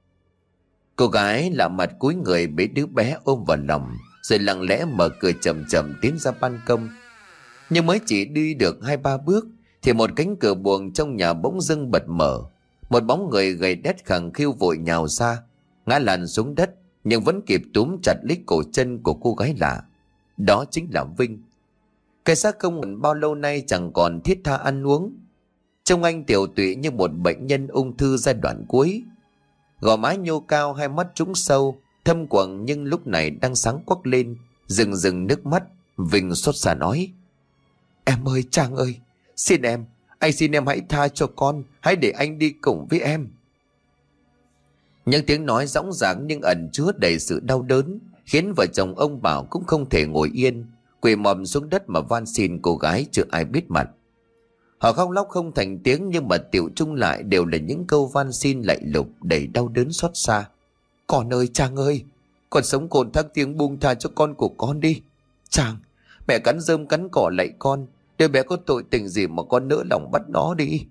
Cô gái lạ mặt cúi người bế đứa bé ôm vào lòng, rồi lặng lẽ mở cửa chậm chậm tiến ra ban công. Nhưng mới chỉ đi được hai ba bước thì một cánh cửa buồng trong nhà bỗng dưng bật mở. Một bóng người gầy đét khẳng khiu vội nhào ra, ngã lăn xuống đất, nhưng vẫn kịp túm chặt lấy cổ chân của cô gái lạ. Đó chính là Vinh. Cái xác không bao lâu nay chẳng còn thiết tha ăn uống. Trông anh tiểu tụy như một bệnh nhân ung thư giai đoạn cuối. Gò má nhô cao, hai mắt trũng sâu, thâm quầng nhưng lúc này đang sáng quắc lên, rừng rừng nước mắt. Vinh xót xa nói: Em ơi, Trang ơi, xin em, anh xin em hãy tha cho con, hãy để anh đi cùng với em. Những tiếng nói dõng dạc nhưng ẩn chứa đầy sự đau đớn khiến vợ chồng ông Bảo cũng không thể ngồi yên, quỳ mọm xuống đất mà van xin cô gái chưa ai biết mặt. Họ khóc lóc không thành tiếng, nhưng mà tiểu chung lại đều là những câu van xin lạy lục đầy đau đớn xót xa. Con ơi, Trang ơi, con sống cồn thác tiếng buông tha cho con của con đi. Trang, mẹ cắn rơm cắn cỏ lạy con, đứa bé có tội tình gì mà con nỡ lòng bắt nó đi.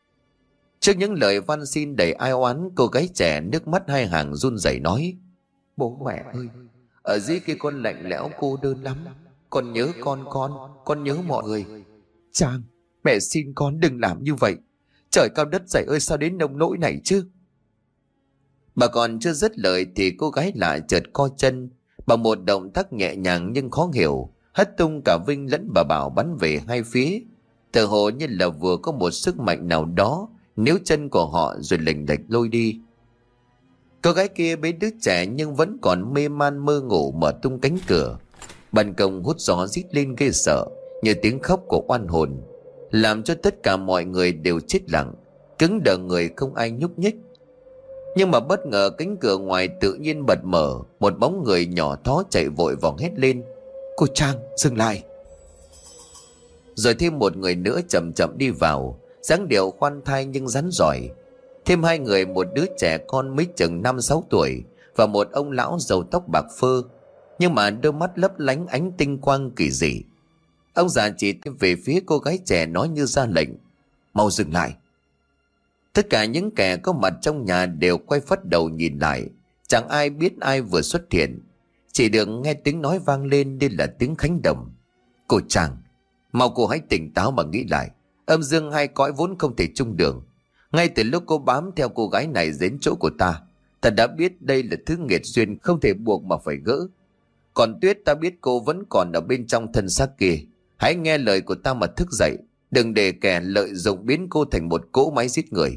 Trước những lời van xin đầy ai oán, cô gái trẻ nước mắt hai hàng run rẩy nói: Bố mẹ ơi, ở dưới kia con lạnh lẽo cô đơn lắm. Con nhớ con con, con nhớ mọi người. Trang, mẹ xin con đừng làm như vậy. Trời cao đất dày ơi, sao đến nông nỗi này chứ? Bà còn chưa dứt lời thì cô gái lại chợt co chân, bằng một động tác nhẹ nhàng nhưng khó hiểu, hất tung cả Vinh lẫn bà Bảo bắn về hai phía. Tựa hồ như là vừa có một sức mạnh nào đó níu chân của họ rồi lềnh đạch lôi đi. Cô gái kia bế đứa trẻ nhưng vẫn còn mê man mơ ngủ mở tung cánh cửa. Ban công hút gió rít lên ghê sợ như tiếng khóc của oan hồn, làm cho tất cả mọi người đều chết lặng, cứng đờ người không ai nhúc nhích. Nhưng mà bất ngờ cánh cửa ngoài tự nhiên bật mở, một bóng người nhỏ thó chạy vội vào hét lên: Cô Trang, dừng lại! Rồi thêm một người nữa chậm chậm đi vào, dáng điệu khoan thai nhưng rắn giỏi. Thêm hai người, một đứa trẻ con mới chừng năm sáu tuổi và một ông lão râu tóc bạc phơ, nhưng mà đôi mắt lấp lánh ánh tinh quang kỳ dị. Ông già chỉ về phía cô gái trẻ nói như ra lệnh: Mau dừng lại! Tất cả những kẻ có mặt trong nhà đều quay phắt đầu nhìn lại, chẳng ai biết ai vừa xuất hiện. Chỉ được nghe tiếng nói vang lên đây là tiếng Khánh Đồng: Cô Trang, mau cô hãy tỉnh táo mà nghĩ lại. Âm dương hai cõi vốn không thể chung đường. Ngay từ lúc cô bám theo cô gái này đến chỗ của ta, ta đã biết đây là thứ nghiệt duyên không thể buộc mà phải gỡ. Còn Tuyết, ta biết cô vẫn còn ở bên trong thân xác kia. Hãy nghe lời của ta mà thức dậy, đừng để kẻ lợi dụng biến cô thành một cỗ máy giết người.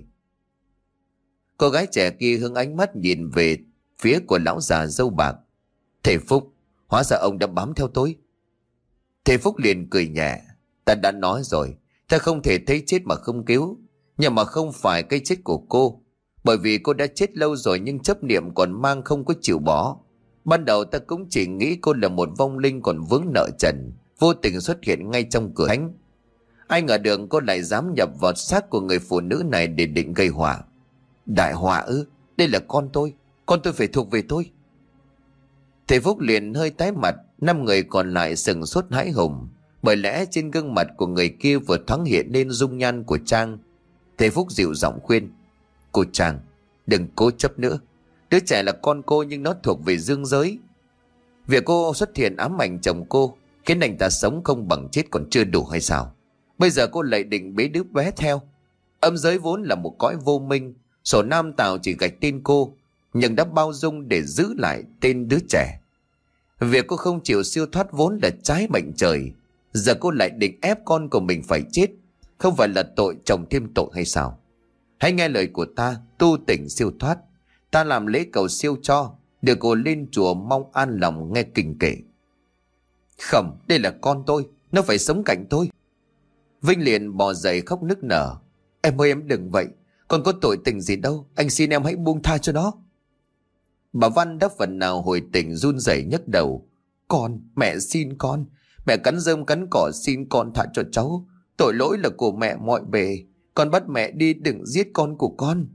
Cô gái trẻ kia hướng ánh mắt nhìn về phía của lão già râu bạc: Thầy Phúc, hóa ra ông đã bám theo tôi. Thầy Phúc liền cười nhẹ: Ta đã nói rồi, ta không thể thấy chết mà không cứu. Nhưng mà không phải cái chết của cô, bởi vì cô đã chết lâu rồi nhưng chấp niệm còn mang không có chịu bỏ. Ban đầu ta cũng chỉ nghĩ cô là một vong linh còn vướng nợ trần, vô tình xuất hiện ngay trong cửa thánh. Ai ngờ được cô lại dám nhập vào xác của người phụ nữ này để định gây họa. Đại họa ư? Đây là con tôi, con tôi phải thuộc về tôi. Thầy Phúc liền hơi tái mặt. Năm người còn lại sừng sốt hãi hùng, bởi lẽ trên gương mặt của người kia vừa thoáng hiện lên dung nhan của Trang. Thầy Phúc dịu giọng khuyên: Cô Trang, đừng cố chấp nữa. Đứa trẻ là con cô nhưng nó thuộc về dương giới. Việc cô xuất hiện ám ảnh chồng cô khiến anh ta sống không bằng chết còn chưa đủ hay sao? Bây giờ cô lại định bế đứa bé theo. Âm giới vốn là một cõi vô minh, sổ nam tào chỉ gạch tên cô, nhưng đã bao dung để giữ lại tên đứa trẻ. Việc cô không chịu siêu thoát vốn là trái mệnh trời. Giờ cô lại định ép con của mình phải chết, không phải là tội chồng thêm tội hay sao? Hãy nghe lời của ta, tu tỉnh siêu thoát. Ta làm lễ cầu siêu cho, được cô lên chùa mong an lòng nghe kinh kể. Không, đây là con tôi, nó phải sống cạnh tôi. Vinh liền bò dậy khóc nức nở: Em ơi, em đừng vậy, con có tội tình gì đâu, anh xin em hãy buông tha cho nó. Bà Văn đã phần nào hồi tỉnh, run rẩy nhấc đầu: Con, mẹ xin con, mẹ cắn rơm cắn cỏ xin con tha cho cháu. Tội lỗi là của mẹ mọi bề, con bắt mẹ đi đừng giết con của con.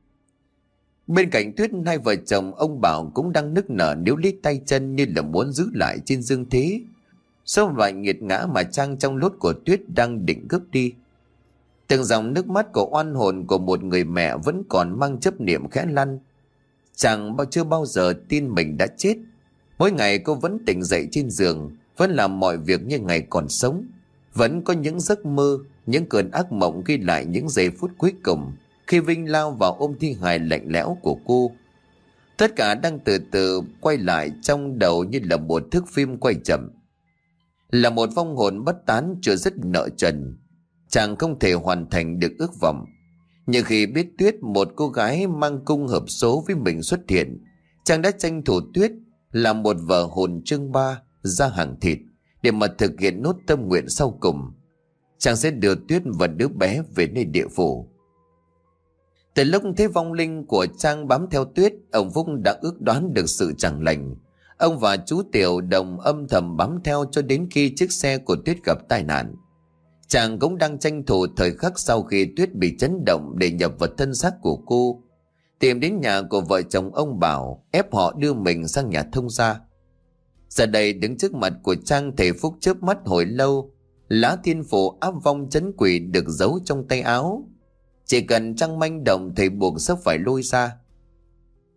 Bên cạnh Tuyết, hai vợ chồng ông Bảo cũng đang nức nở níu lít tay chân như là muốn giữ lại trên dương thế. Sau vài nghiệt ngã mà Trang trong lốt của Tuyết đang định cướp đi. Từng dòng nước mắt của oan hồn của một người mẹ vẫn còn mang chấp niệm khẽ lăn. Chàng bao chưa bao giờ tin mình đã chết. Mỗi ngày cô vẫn tỉnh dậy trên giường, vẫn làm mọi việc như ngày còn sống. Vẫn có những giấc mơ, những cơn ác mộng ghi lại những giây phút cuối cùng khi Vinh lao vào ôm thi hài lạnh lẽo của cô. Tất cả đang từ từ quay lại trong đầu như là một thước phim quay chậm. Là một vong hồn bất tán chưa dứt nợ trần, chàng không thể hoàn thành được ước vọng. Nhưng khi biết Tuyết, một cô gái mang cung hợp số với mình xuất hiện, chàng đã tranh thủ Tuyết làm một vợ hồn chương ba ra hàng thịt để mà thực hiện nốt tâm nguyện sau cùng. Chàng sẽ đưa Tuyết và đứa bé về nơi địa phủ. Từ lúc thấy vong linh của Trang bám theo Tuyết, ông Phúc đã ước đoán được sự chẳng lành. Ông và chú Tiểu Đồng âm thầm bám theo cho đến khi chiếc xe của Tuyết gặp tai nạn. Chàng cũng đang tranh thủ thời khắc sau khi Tuyết bị chấn động để nhập vào thân xác của cô, tìm đến nhà của vợ chồng ông Bảo, ép họ đưa mình sang nhà thông gia. Giờ đây đứng trước mặt của Trang, thầy Phúc chớp mắt hồi lâu. Lá thiên phù áp vong trấn quỷ được giấu trong tay áo, chỉ cần Trang manh động thầy buộc sắp phải lôi ra.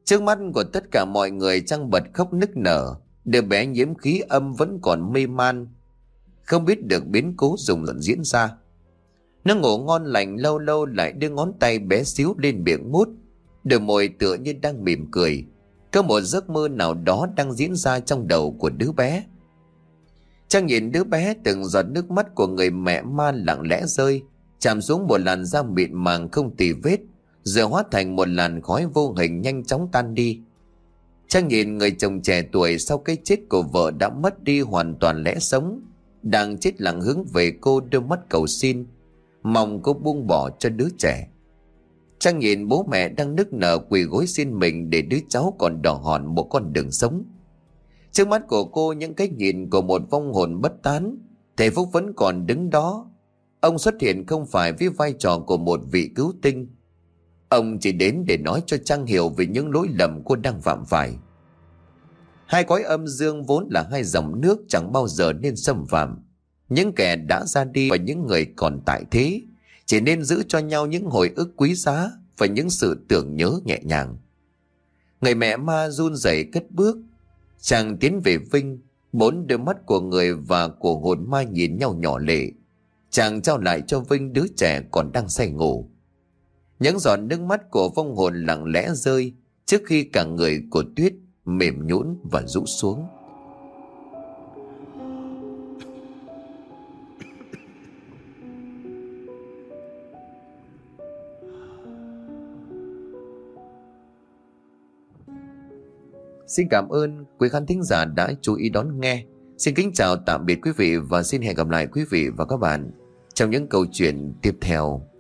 Trước mắt của tất cả mọi người Trang bật khóc nức nở. Đứa bé nhiễm khí âm vẫn còn mê man, không biết được biến cố rùng rợn diễn ra. Nó ngủ ngon lành, lâu lâu lại đưa ngón tay bé xíu lên miệng mút, đôi môi tựa như đang mỉm cười. Có một giấc mơ nào đó đang diễn ra trong đầu của đứa bé. Trang nhìn đứa bé, từng giọt nước mắt của người mẹ ma lặng lẽ rơi, chạm xuống một làn da mịn màng không tì vết, rồi hóa thành một làn khói vô hình nhanh chóng tan đi. Trang nhìn người chồng trẻ tuổi sau cái chết của vợ đã mất đi hoàn toàn lẽ sống, đang chết lặng hướng về cô, đôi mắt cầu xin, mong cô buông bỏ cho đứa trẻ. Trang nhìn bố mẹ đang nức nở quỳ gối xin mình để đứa cháu còn đỏ hòn một con đường sống. Trước mắt của cô những cái nhìn của một vong hồn bất tán. Thầy Phúc vẫn còn đứng đó. Ông xuất hiện không phải với vai trò của một vị cứu tinh. Ông chỉ đến để nói cho Trang hiểu về những lỗi lầm cô đang phạm phải. Hai cõi âm dương vốn là hai dòng nước chẳng bao giờ nên xâm phạm. Những kẻ đã ra đi và những người còn tại thế chỉ nên giữ cho nhau những hồi ức quý giá và những sự tưởng nhớ nhẹ nhàng. Người mẹ ma run rẩy cất bước. Chàng tiến về Vinh, bốn đôi mắt của người và của hồn ma nhìn nhau nhỏ lệ. Chàng trao lại cho Vinh đứa trẻ còn đang say ngủ. Những giọt nước mắt của vong hồn lặng lẽ rơi trước khi cả người của Tuyết mềm nhũn và rũ xuống. Xin cảm ơn quý khán thính giả đã chú ý đón nghe. Xin kính chào tạm biệt quý vị và xin hẹn gặp lại quý vị và các bạn trong những câu chuyện tiếp theo.